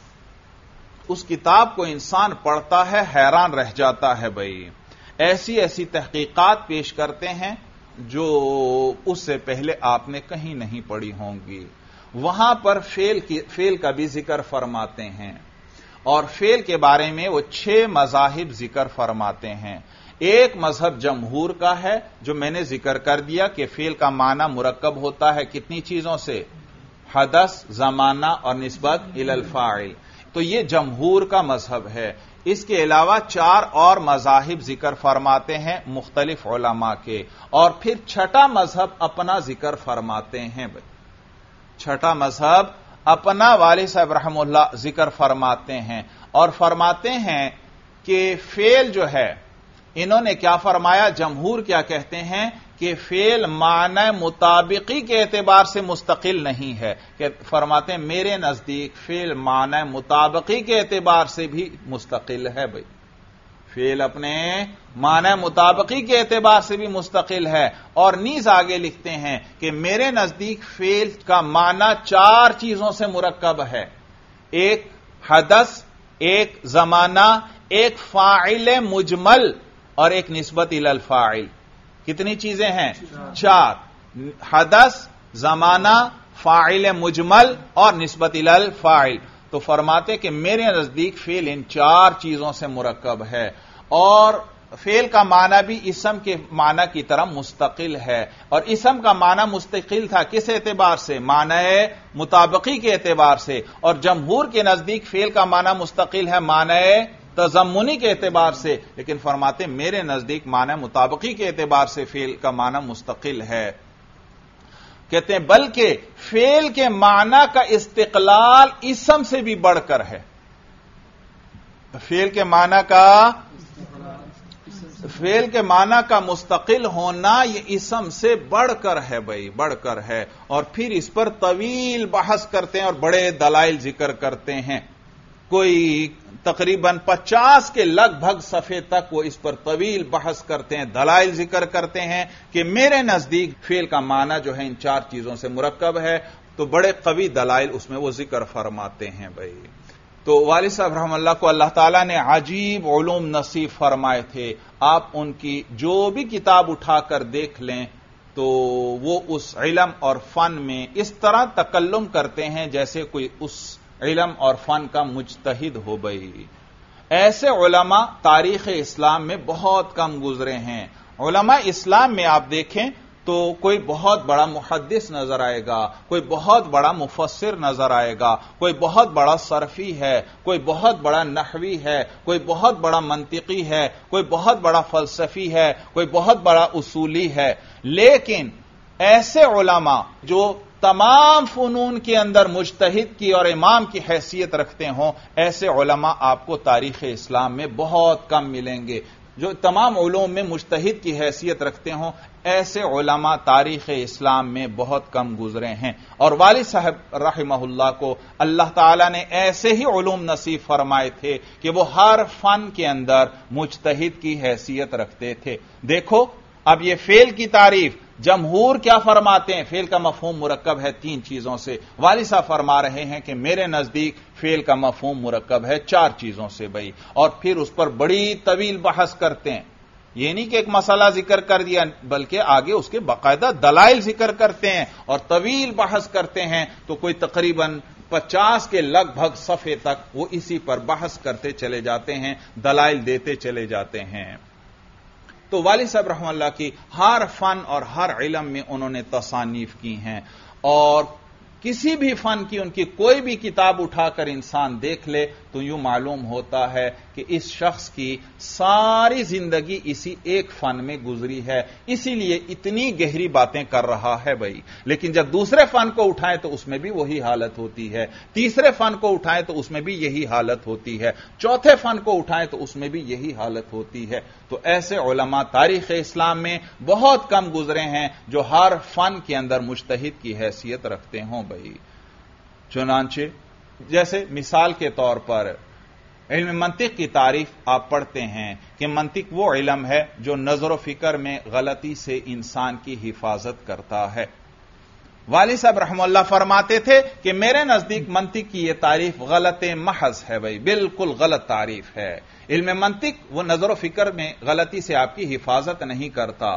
اس کتاب کو انسان پڑھتا ہے حیران رہ جاتا ہے بھائی. ایسی ایسی تحقیقات پیش کرتے ہیں جو اس سے پہلے آپ نے کہیں نہیں پڑھی ہوں گی. وہاں پر فعل کا بھی ذکر فرماتے ہیں، اور فعل کے بارے میں وہ 6 مذاہب ذکر فرماتے ہیں. ایک مذہب جمہور کا ہے جو میں نے ذکر کر دیا کہ فعل کا معنی مرکب ہوتا ہے کتنی چیزوں سے؟ حدث، زمانہ اور نسبت الی الفاعل. تو یہ جمہور کا مذہب ہے. اس کے علاوہ 4 اور مذاہب ذکر فرماتے ہیں مختلف علماء کے، اور پھر چھٹا مذہب اپنا ذکر فرماتے ہیں. چھٹا مذہب اپنا والد صاحب رحمہ اللہ ذکر فرماتے ہیں، اور فرماتے ہیں کہ فعل جو ہے، انہوں نے کیا فرمایا؟ جمہور کیا کہتے ہیں کہ فعل معنی مطابقی کے اعتبار سے مستقل نہیں ہے، کہ فرماتے ہیں میرے نزدیک فعل معنی مطابقی کے اعتبار سے بھی مستقل ہے بھائی. فعل اپنے معنی مطابقی کے اعتبار سے بھی مستقل ہے. اور نیز آگے لکھتے ہیں کہ میرے نزدیک فعل کا معنی 4 چیزوں سے مرکب ہے، ایک حدث، ایک زمانہ، ایک فاعل مجمل اور ایک نسبت الی الفاعل. کتنی چیزیں ہیں؟ 4. حدث، زمانہ، فاعل مجمل اور نسبت الی الفاعل. تو فرماتے کہ میرے نزدیک فعل ان 4 چیزوں سے مرکب ہے، اور فعل کا معنی بھی اسم کے معنی کی طرح مستقل ہے. اور اسم کا معنی مستقل تھا کس اعتبار سے؟ معنی مطابقی کے اعتبار سے. اور جمہور کے نزدیک فعل کا معنی مستقل ہے معنی تضمنی کے اعتبار سے، لیکن فرماتے میرے نزدیک معنی مطابقی کے اعتبار سے فعل کا معنی مستقل ہے. کہتے ہیں بلکہ فعل کے معنی کا استقلال اسم سے بھی بڑھ کر ہے. فعل کے معنی کا مستقل ہونا یہ اسم سے بڑھ کر ہے بھائی، بڑھ کر ہے. اور پھر اس پر طویل بحث کرتے ہیں اور بڑے دلائل ذکر کرتے ہیں. کوئی تقریباً 50 کے لگ بھگ صفحے تک وہ اس پر طویل بحث کرتے ہیں، دلائل ذکر کرتے ہیں کہ میرے نزدیک فعل کا معنی جو ہے ان 4 چیزوں سے مرکب ہے. تو بڑے قوی دلائل اس میں وہ ذکر فرماتے ہیں بھائی. تو والد صاحب رحمہ اللہ کو اللہ تعالیٰ نے عجیب علوم نصیب فرمائے تھے. آپ ان کی جو بھی کتاب اٹھا کر دیکھ لیں تو وہ اس علم اور فن میں اس طرح تکلم کرتے ہیں جیسے کوئی اس علم اور فن کا مجتہد ہو گئی. ایسے علماء تاریخ اسلام میں بہت کم گزرے ہیں. علماء اسلام میں آپ دیکھیں تو کوئی بہت بڑا محدث نظر آئے گا, کوئی بہت بڑا مفسر نظر آئے گا, کوئی بہت بڑا صرفی ہے, کوئی بہت بڑا نحوی ہے, کوئی بہت بڑا منطقی ہے, کوئی بہت بڑا فلسفی ہے, کوئی بہت بڑا اصولی ہے. لیکن ایسے علماء جو تمام فنون کے اندر مجتہد کی اور امام کی حیثیت رکھتے ہوں, ایسے علماء آپ کو تاریخ اسلام میں بہت کم ملیں گے. جو تمام علوم میں مجتہد کی حیثیت رکھتے ہوں, ایسے علماء تاریخ اسلام میں بہت کم گزرے ہیں. اور والد صاحب رحمہ اللہ کو اللہ تعالیٰ نے ایسے ہی علوم نصیب فرمائے تھے کہ وہ ہر فن کے اندر مجتہد کی حیثیت رکھتے تھے. دیکھو اب یہ فعل کی تعریف جمہور کیا فرماتے ہیں؟ فعل کا مفہوم مرکب ہے 3 چیزوں سے. والد صاحب فرما رہے ہیں کہ میرے نزدیک فعل کا مفہوم مرکب ہے 4 چیزوں سے بھائی, اور پھر اس پر بڑی طویل بحث کرتے ہیں. یہ نہیں کہ ایک مسئلہ ذکر کر دیا بلکہ آگے اس کے باقاعدہ دلائل ذکر کرتے ہیں اور طویل بحث کرتے ہیں. تو کوئی تقریباً 50 کے لگ بھگ صفحے تک وہ اسی پر بحث کرتے چلے جاتے ہیں, دلائل دیتے چلے جاتے ہیں. تو والد صاحب رحمہ اللہ کی ہر فن اور ہر علم میں انہوں نے تصانیف کی ہیں, اور کسی بھی فن کی ان کی کوئی بھی کتاب اٹھا کر انسان دیکھ لے تو یوں معلوم ہوتا ہے کہ اس شخص کی ساری زندگی اسی ایک فن میں گزری ہے, اسی لیے اتنی گہری باتیں کر رہا ہے بھائی. لیکن جب دوسرے فن کو اٹھائیں تو اس میں بھی وہی حالت ہوتی ہے, تیسرے فن کو اٹھائیں تو اس میں بھی یہی حالت ہوتی ہے, چوتھے فن کو اٹھائیں تو اس میں بھی یہی حالت ہوتی ہے. تو ایسے علماء تاریخ اسلام میں بہت کم گزرے ہیں جو ہر فن کے اندر مجتہد کی حیثیت رکھتے ہوں بھائی. چنانچہ جیسے مثال کے طور پر علم منطق کی تعریف آپ پڑھتے ہیں کہ منطق وہ علم ہے جو نظر و فکر میں غلطی سے انسان کی حفاظت کرتا ہے. والد صاحب رحمہ اللہ فرماتے تھے کہ میرے نزدیک منطق کی یہ تعریف غلط محض ہے بھائی, بالکل غلط تعریف ہے. علم منطق وہ نظر و فکر میں غلطی سے آپ کی حفاظت نہیں کرتا.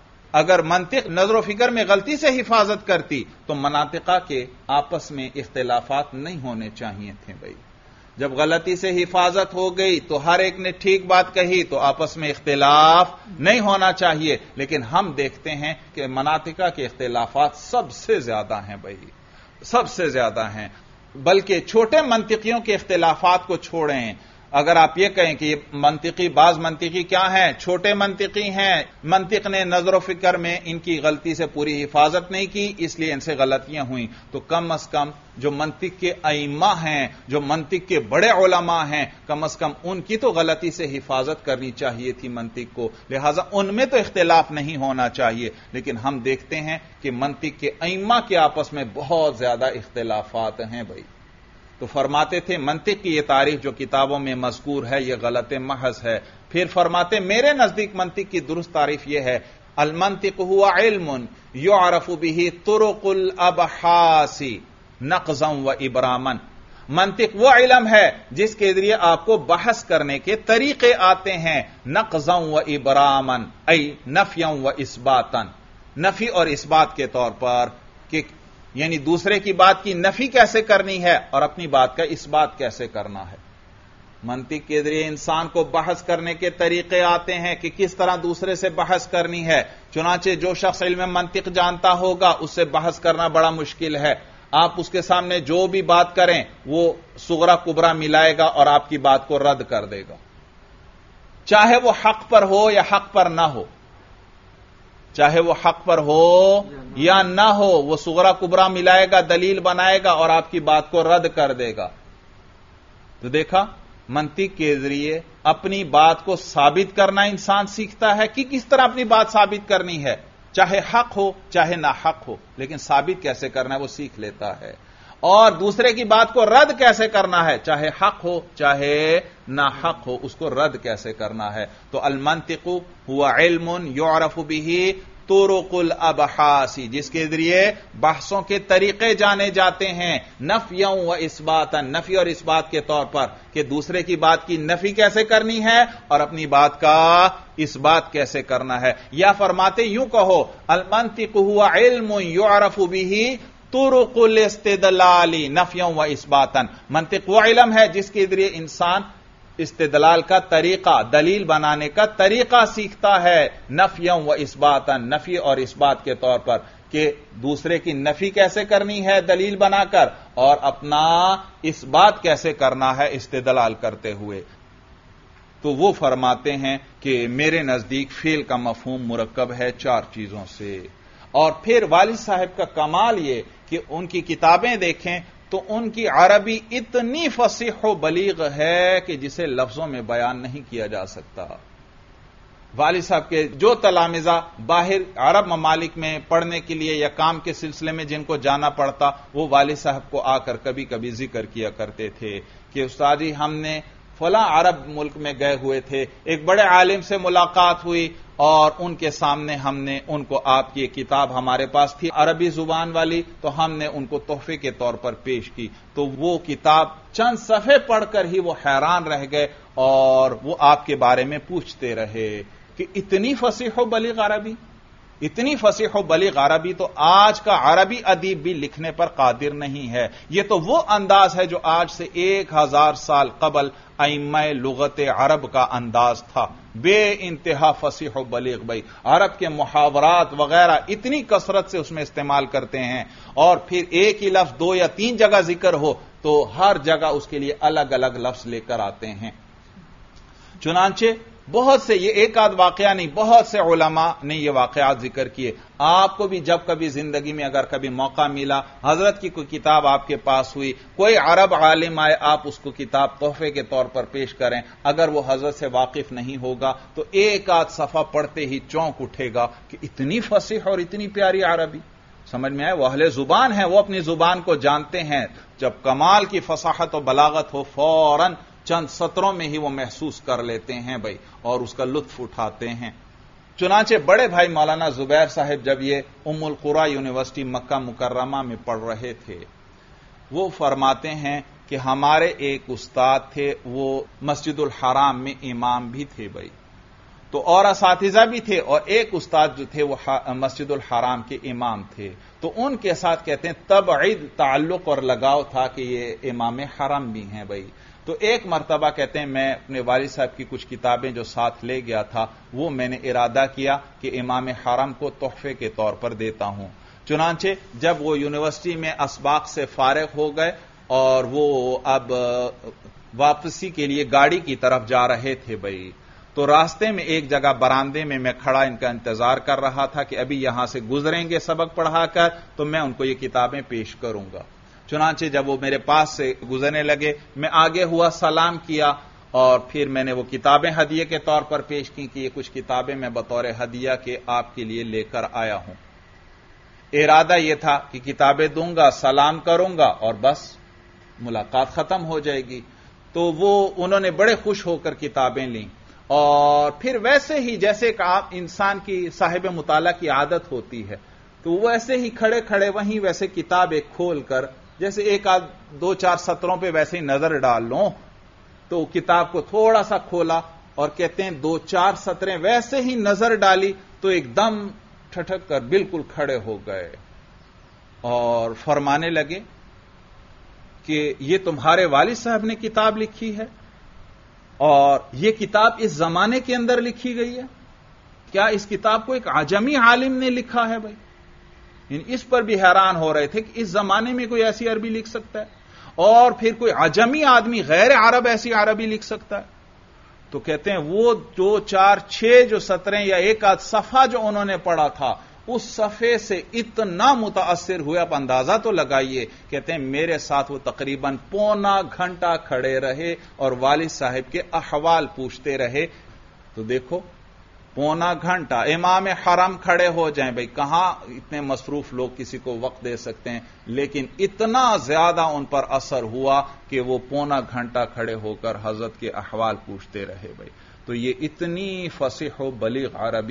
اگر منطق نظر و فکر میں غلطی سے حفاظت کرتی تو مناطقہ کے آپس میں اختلافات نہیں ہونے چاہیے تھے بھائی. جب غلطی سے حفاظت ہو گئی تو ہر ایک نے ٹھیک بات کہی تو آپس میں اختلاف نہیں ہونا چاہیے. لیکن ہم دیکھتے ہیں کہ مناطقہ کے اختلافات سب سے زیادہ ہیں بھائی, سب سے زیادہ ہیں. بلکہ چھوٹے منطقیوں کے اختلافات کو چھوڑیں, اگر آپ یہ کہیں کہ یہ منطقی, بعض منطقی کیا ہیں, چھوٹے منطقی ہیں, منطق نے نظر و فکر میں ان کی غلطی سے پوری حفاظت نہیں کی اس لیے ان سے غلطیاں ہوئیں. تو کم از کم جو منطق کے ائمہ ہیں, جو منطق کے بڑے علماء ہیں, کم از کم ان کی تو غلطی سے حفاظت کرنی چاہیے تھی منطق کو, لہذا ان میں تو اختلاف نہیں ہونا چاہیے. لیکن ہم دیکھتے ہیں کہ منطق کے ائمہ کے آپس میں بہت زیادہ اختلافات ہیں بھائی. تو فرماتے تھے منطق کی یہ تعریف جو کتابوں میں مذکور ہے یہ غلط محض ہے. پھر فرماتے میرے نزدیک منطق کی درست تعریف یہ ہے, المنطق هو علم يعرف به طرق الابحاث نقضا و ابراما. منطق وہ علم ہے جس کے ذریعے آپ کو بحث کرنے کے طریقے آتے ہیں, نقضا و ابراما ای نفیا و اثباتا, نفی اور اثبات کے طور پر, کہ یعنی دوسرے کی بات کی نفی کیسے کرنی ہے اور اپنی بات کا اثبات کیسے کرنا ہے. منطق کے ذریعے انسان کو بحث کرنے کے طریقے آتے ہیں کہ کس طرح دوسرے سے بحث کرنی ہے. چنانچہ جو شخص علم منطق جانتا ہوگا اس سے بحث کرنا بڑا مشکل ہے. آپ اس کے سامنے جو بھی بات کریں وہ صغرا کبرا ملائے گا اور آپ کی بات کو رد کر دے گا, چاہے وہ حق پر ہو یا حق پر نہ ہو, چاہے وہ حق پر ہو یا نہ ہو, وہ صغرا کبرا ملائے گا, دلیل بنائے گا اور آپ کی بات کو رد کر دے گا. تو دیکھا منطق کے ذریعے اپنی بات کو ثابت کرنا انسان سیکھتا ہے کہ کس طرح اپنی بات ثابت کرنی ہے, چاہے حق ہو چاہے نہ حق ہو, لیکن ثابت کیسے کرنا ہے وہ سیکھ لیتا ہے. اور دوسرے کی بات کو رد کیسے کرنا ہے, چاہے حق ہو چاہے نہ حق ہو, اس کو رد کیسے کرنا ہے. تو المنطق هو علم يعرف به طرق الابحاثی، جس کے ذریعے بحثوں کے طریقے جانے جاتے ہیں، نفیًا و اثباتًا، نفی اور اس بات کے طور پر کہ دوسرے کی بات کی نفی کیسے کرنی ہے اور اپنی بات کا اس بات کیسے کرنا ہے۔ یا فرماتے یوں کہو المنطق هو علم يعرف به طرق الاستدلال نفیًا و اثباتًا، منطق وہ علم ہے جس کے ذریعے انسان استدلال کا طریقہ، دلیل بنانے کا طریقہ سیکھتا ہے، نفیًا و اثباتًا، نفی اور اس بات کے طور پر کہ دوسرے کی نفی کیسے کرنی ہے دلیل بنا کر اور اپنا اس بات کیسے کرنا ہے استدلال کرتے ہوئے۔ تو وہ فرماتے ہیں کہ میرے نزدیک فعل کا مفہوم مرکب ہے 4 چیزوں سے۔ اور پھر والد صاحب کا کمال یہ کہ ان کی کتابیں دیکھیں تو ان کی عربی اتنی فصیح و بلیغ ہے کہ جسے لفظوں میں بیان نہیں کیا جا سکتا۔ والد صاحب کے جو تلامذہ باہر عرب ممالک میں پڑھنے کے لیے یا کام کے سلسلے میں جن کو جانا پڑتا، وہ والد صاحب کو آ کر کبھی کبھی ذکر کیا کرتے تھے کہ استاد جی ہم نے فلاں عرب ملک میں گئے ہوئے تھے، ایک بڑے عالم سے ملاقات ہوئی اور ان کے سامنے ہم نے ان کو آپ کی ایک کتاب ہمارے پاس تھی عربی زبان والی، تو ہم نے ان کو تحفے کے طور پر پیش کی، تو وہ کتاب چند صفحے پڑھ کر ہی وہ حیران رہ گئے اور وہ آپ کے بارے میں پوچھتے رہے کہ اتنی فصیح و بلیغ عربی، اتنی فصیح و بلیغ عربی تو آج کا عربی ادیب بھی لکھنے پر قادر نہیں ہے۔ یہ تو وہ انداز ہے جو آج سے 1000 سال قبل ائمہ لغت عرب کا انداز تھا، بے انتہا فصیح و بلیغ بھائی، عرب کے محاورات وغیرہ اتنی کثرت سے اس میں استعمال کرتے ہیں، اور پھر ایک ہی لفظ 2 یا 3 جگہ ذکر ہو تو ہر جگہ اس کے لیے الگ الگ لفظ لے کر آتے ہیں۔ چنانچہ بہت سے، یہ ایک آدھ واقعہ نہیں، بہت سے علماء نے یہ واقعات ذکر کیے۔ آپ کو بھی جب کبھی زندگی میں اگر کبھی موقع ملا، حضرت کی کوئی کتاب آپ کے پاس ہوئی، کوئی عرب عالم آئے، آپ اس کو کتاب تحفے کے طور پر پیش کریں، اگر وہ حضرت سے واقف نہیں ہوگا تو ایک آدھ صفحہ پڑھتے ہی چونک اٹھے گا کہ اتنی فصیح اور اتنی پیاری عربی۔ سمجھ میں آئے؟ وہ اہل زبان ہیں، وہ اپنی زبان کو جانتے ہیں، جب کمال کی فصاحت و بلاغت ہو فوراً چند سطروں میں ہی وہ محسوس کر لیتے ہیں بھائی، اور اس کا لطف اٹھاتے ہیں۔ چنانچہ بڑے بھائی مولانا زبیر صاحب جب یہ ام القری یونیورسٹی مکہ مکرمہ میں پڑھ رہے تھے، وہ فرماتے ہیں کہ ہمارے ایک استاد تھے، وہ مسجد الحرام میں امام بھی تھے بھائی، تو اور اساتذہ بھی تھے، اور ایک استاد جو تھے وہ مسجد الحرام کے امام تھے، تو ان کے ساتھ کہتے ہیں تبعید تعلق اور لگاؤ تھا کہ یہ امام حرم بھی ہیں بھائی۔ تو ایک مرتبہ کہتے ہیں میں اپنے والد صاحب کی کچھ کتابیں جو ساتھ لے گیا تھا، وہ میں نے ارادہ کیا کہ امام حرم کو تحفے کے طور پر دیتا ہوں۔ چنانچہ جب وہ یونیورسٹی میں اسباق سے فارغ ہو گئے اور وہ اب واپسی کے لیے گاڑی کی طرف جا رہے تھے بھائی، تو راستے میں ایک جگہ برآمدے میں میں کھڑا ان کا انتظار کر رہا تھا کہ ابھی یہاں سے گزریں گے سبق پڑھا کر تو میں ان کو یہ کتابیں پیش کروں گا۔ چنانچہ جب وہ میرے پاس سے گزرنے لگے، میں آگے ہوا، سلام کیا، اور پھر میں نے وہ کتابیں ہدیے کے طور پر پیش کی کہ یہ کچھ کتابیں میں بطور ہدیہ کے آپ کے لیے لے کر آیا ہوں۔ ارادہ یہ تھا کہ کتابیں دوں گا، سلام کروں گا اور بس ملاقات ختم ہو جائے گی۔ تو وہ انہوں نے بڑے خوش ہو کر کتابیں لیں، اور پھر ویسے ہی جیسے کہ آپ انسان کی صاحب مطالعہ کی عادت ہوتی ہے، تو وہ ایسے ہی کھڑے کھڑے وہیں ویسے کتاب ایک کھول کر جیسے 1-2-4 سطروں پہ ویسے ہی نظر ڈال لوں، تو کتاب کو تھوڑا سا کھولا اور کہتے ہیں 2-4 سطریں ویسے ہی نظر ڈالی تو ایک دم ٹھٹک کر بالکل کھڑے ہو گئے اور فرمانے لگے کہ یہ تمہارے والد صاحب نے کتاب لکھی ہے، اور یہ کتاب اس زمانے کے اندر لکھی گئی ہے؟ کیا اس کتاب کو ایک عجمی عالم نے لکھا ہے بھائی؟ اس پر بھی حیران ہو رہے تھے کہ اس زمانے میں کوئی ایسی عربی لکھ سکتا ہے، اور پھر کوئی عجمی آدمی غیر عرب ایسی عربی لکھ سکتا ہے؟ تو کہتے ہیں وہ 2-4-6 جو سطریں یا 1 صفحہ جو انہوں نے پڑھا تھا، اس صفحے سے اتنا متاثر ہوئے، آپ اندازہ تو لگائیے، کہتے ہیں میرے ساتھ وہ تقریباً پونا گھنٹہ کھڑے رہے اور والد صاحب کے احوال پوچھتے رہے۔ تو دیکھو پونا گھنٹہ امام حرم کھڑے ہو جائیں بھائی، کہاں اتنے مصروف لوگ کسی کو وقت دے سکتے ہیں، لیکن اتنا زیادہ ان پر اثر ہوا کہ وہ پونا گھنٹہ کھڑے ہو کر حضرت کے احوال پوچھتے رہے بھائی۔ تو یہ اتنی فصیح و بلیغ عربی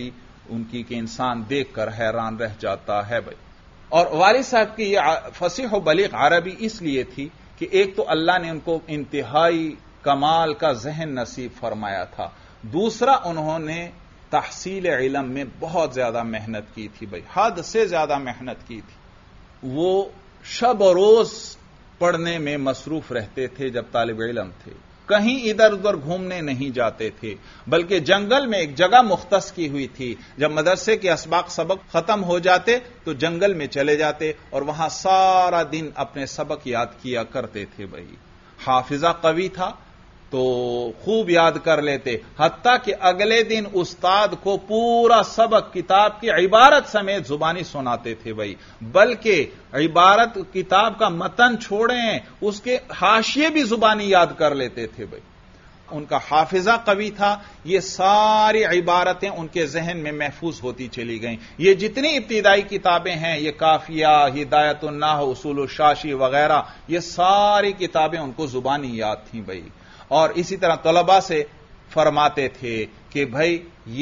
ان کی کہ انسان دیکھ کر حیران رہ جاتا ہے بھائی. اور والد صاحب کی یہ فصیح و بلیغ عربی اس لیے تھی کہ ایک تو اللہ نے ان کو انتہائی کمال کا ذہن نصیب فرمایا تھا، دوسرا انہوں نے تحصیل علم میں بہت زیادہ محنت کی تھی بھائی، حد سے زیادہ محنت کی تھی. وہ شب و روز پڑھنے میں مصروف رہتے تھے جب طالب علم تھے، کہیں ادھر ادھر گھومنے نہیں جاتے تھے، بلکہ جنگل میں ایک جگہ مختص کی ہوئی تھی. جب مدرسے کے سبق ختم ہو جاتے تو جنگل میں چلے جاتے اور وہاں سارا دن اپنے سبق یاد کیا کرتے تھے بھائی. حافظہ قوی تھا تو خوب یاد کر لیتے، حتیٰ کہ اگلے دن استاد کو پورا سبق کتاب کی عبارت سمیت زبانی سناتے تھے بھائی، بلکہ عبارت کتاب کا متن چھوڑیں اس کے حاشیے بھی زبانی یاد کر لیتے تھے بھائی. ان کا حافظہ قوی تھا، یہ ساری عبارتیں ان کے ذہن میں محفوظ ہوتی چلی گئیں. یہ جتنی ابتدائی کتابیں ہیں، یہ کافیہ، ہدایت النحو، اصول الشاشی وغیرہ، یہ ساری کتابیں ان کو زبانی یاد تھیں بھائی. اور اسی طرح طلباء سے فرماتے تھے کہ بھائی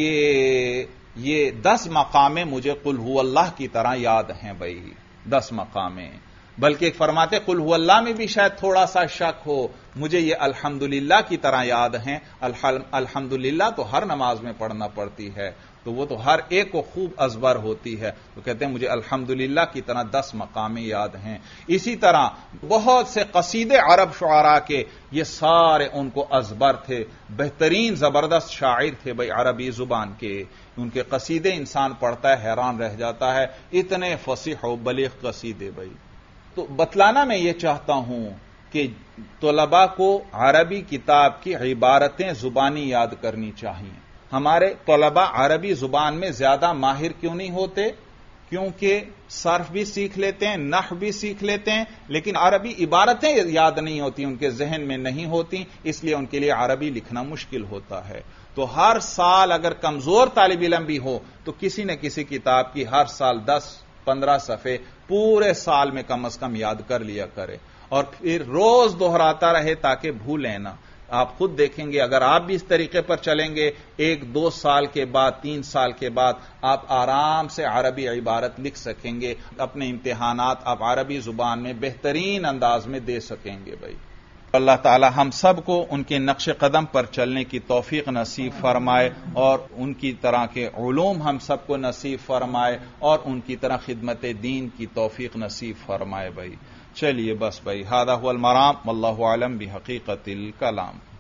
یہ 10 مقامیں مجھے قل هو اللہ کی طرح یاد ہیں بھائی، 10 مقامیں. بلکہ فرماتے قل هو اللہ میں بھی شاید تھوڑا سا شک ہو، مجھے یہ الحمدللہ کی طرح یاد ہیں. الحمدللہ تو ہر نماز میں پڑھنا پڑتی ہے، تو وہ تو ہر ایک کو خوب ازبر ہوتی ہے. تو کہتے ہیں مجھے الحمدللہ کی طرح 10 مقامیں یاد ہیں. اسی طرح بہت سے قصیدے عرب شعراء کے یہ سارے ان کو ازبر تھے. بہترین زبردست شاعر تھے بھائی عربی زبان کے. ان کے قصیدے انسان پڑھتا ہے حیران رہ جاتا ہے، اتنے فصیح و بلیغ قصیدے بھائی. تو بتلانا میں یہ چاہتا ہوں کہ طلباء کو عربی کتاب کی عبارتیں زبانی یاد کرنی چاہیے. ہمارے طلباء عربی زبان میں زیادہ ماہر کیوں نہیں ہوتے؟ کیونکہ صرف بھی سیکھ لیتے ہیں، نحو بھی سیکھ لیتے ہیں، لیکن عربی عبارتیں یاد نہیں ہوتی، ان کے ذہن میں نہیں ہوتی، اس لیے ان کے لیے عربی لکھنا مشکل ہوتا ہے. تو ہر سال اگر کمزور طالب علم بھی ہو تو کسی نہ کسی کتاب کی ہر سال 10-15 صفحے پورے سال میں کم از کم یاد کر لیا کرے، اور پھر روز دہراتا رہے تاکہ بھولیں نہ. آپ خود دیکھیں گے اگر آپ بھی اس طریقے پر چلیں گے، 1-2 سال کے بعد، 3 سال کے بعد آپ آرام سے عربی عبارت لکھ سکیں گے. اپنے امتحانات آپ عربی زبان میں بہترین انداز میں دے سکیں گے بھائی. اللہ تعالی ہم سب کو ان کے نقش قدم پر چلنے کی توفیق نصیب فرمائے، اور ان کی طرح کے علوم ہم سب کو نصیب فرمائے، اور ان کی طرح خدمت دین کی توفیق نصیب فرمائے بھائی. چلیے بس بھائی، ھذا ھو المرام واللہ اعلم بحقیقت الکلام.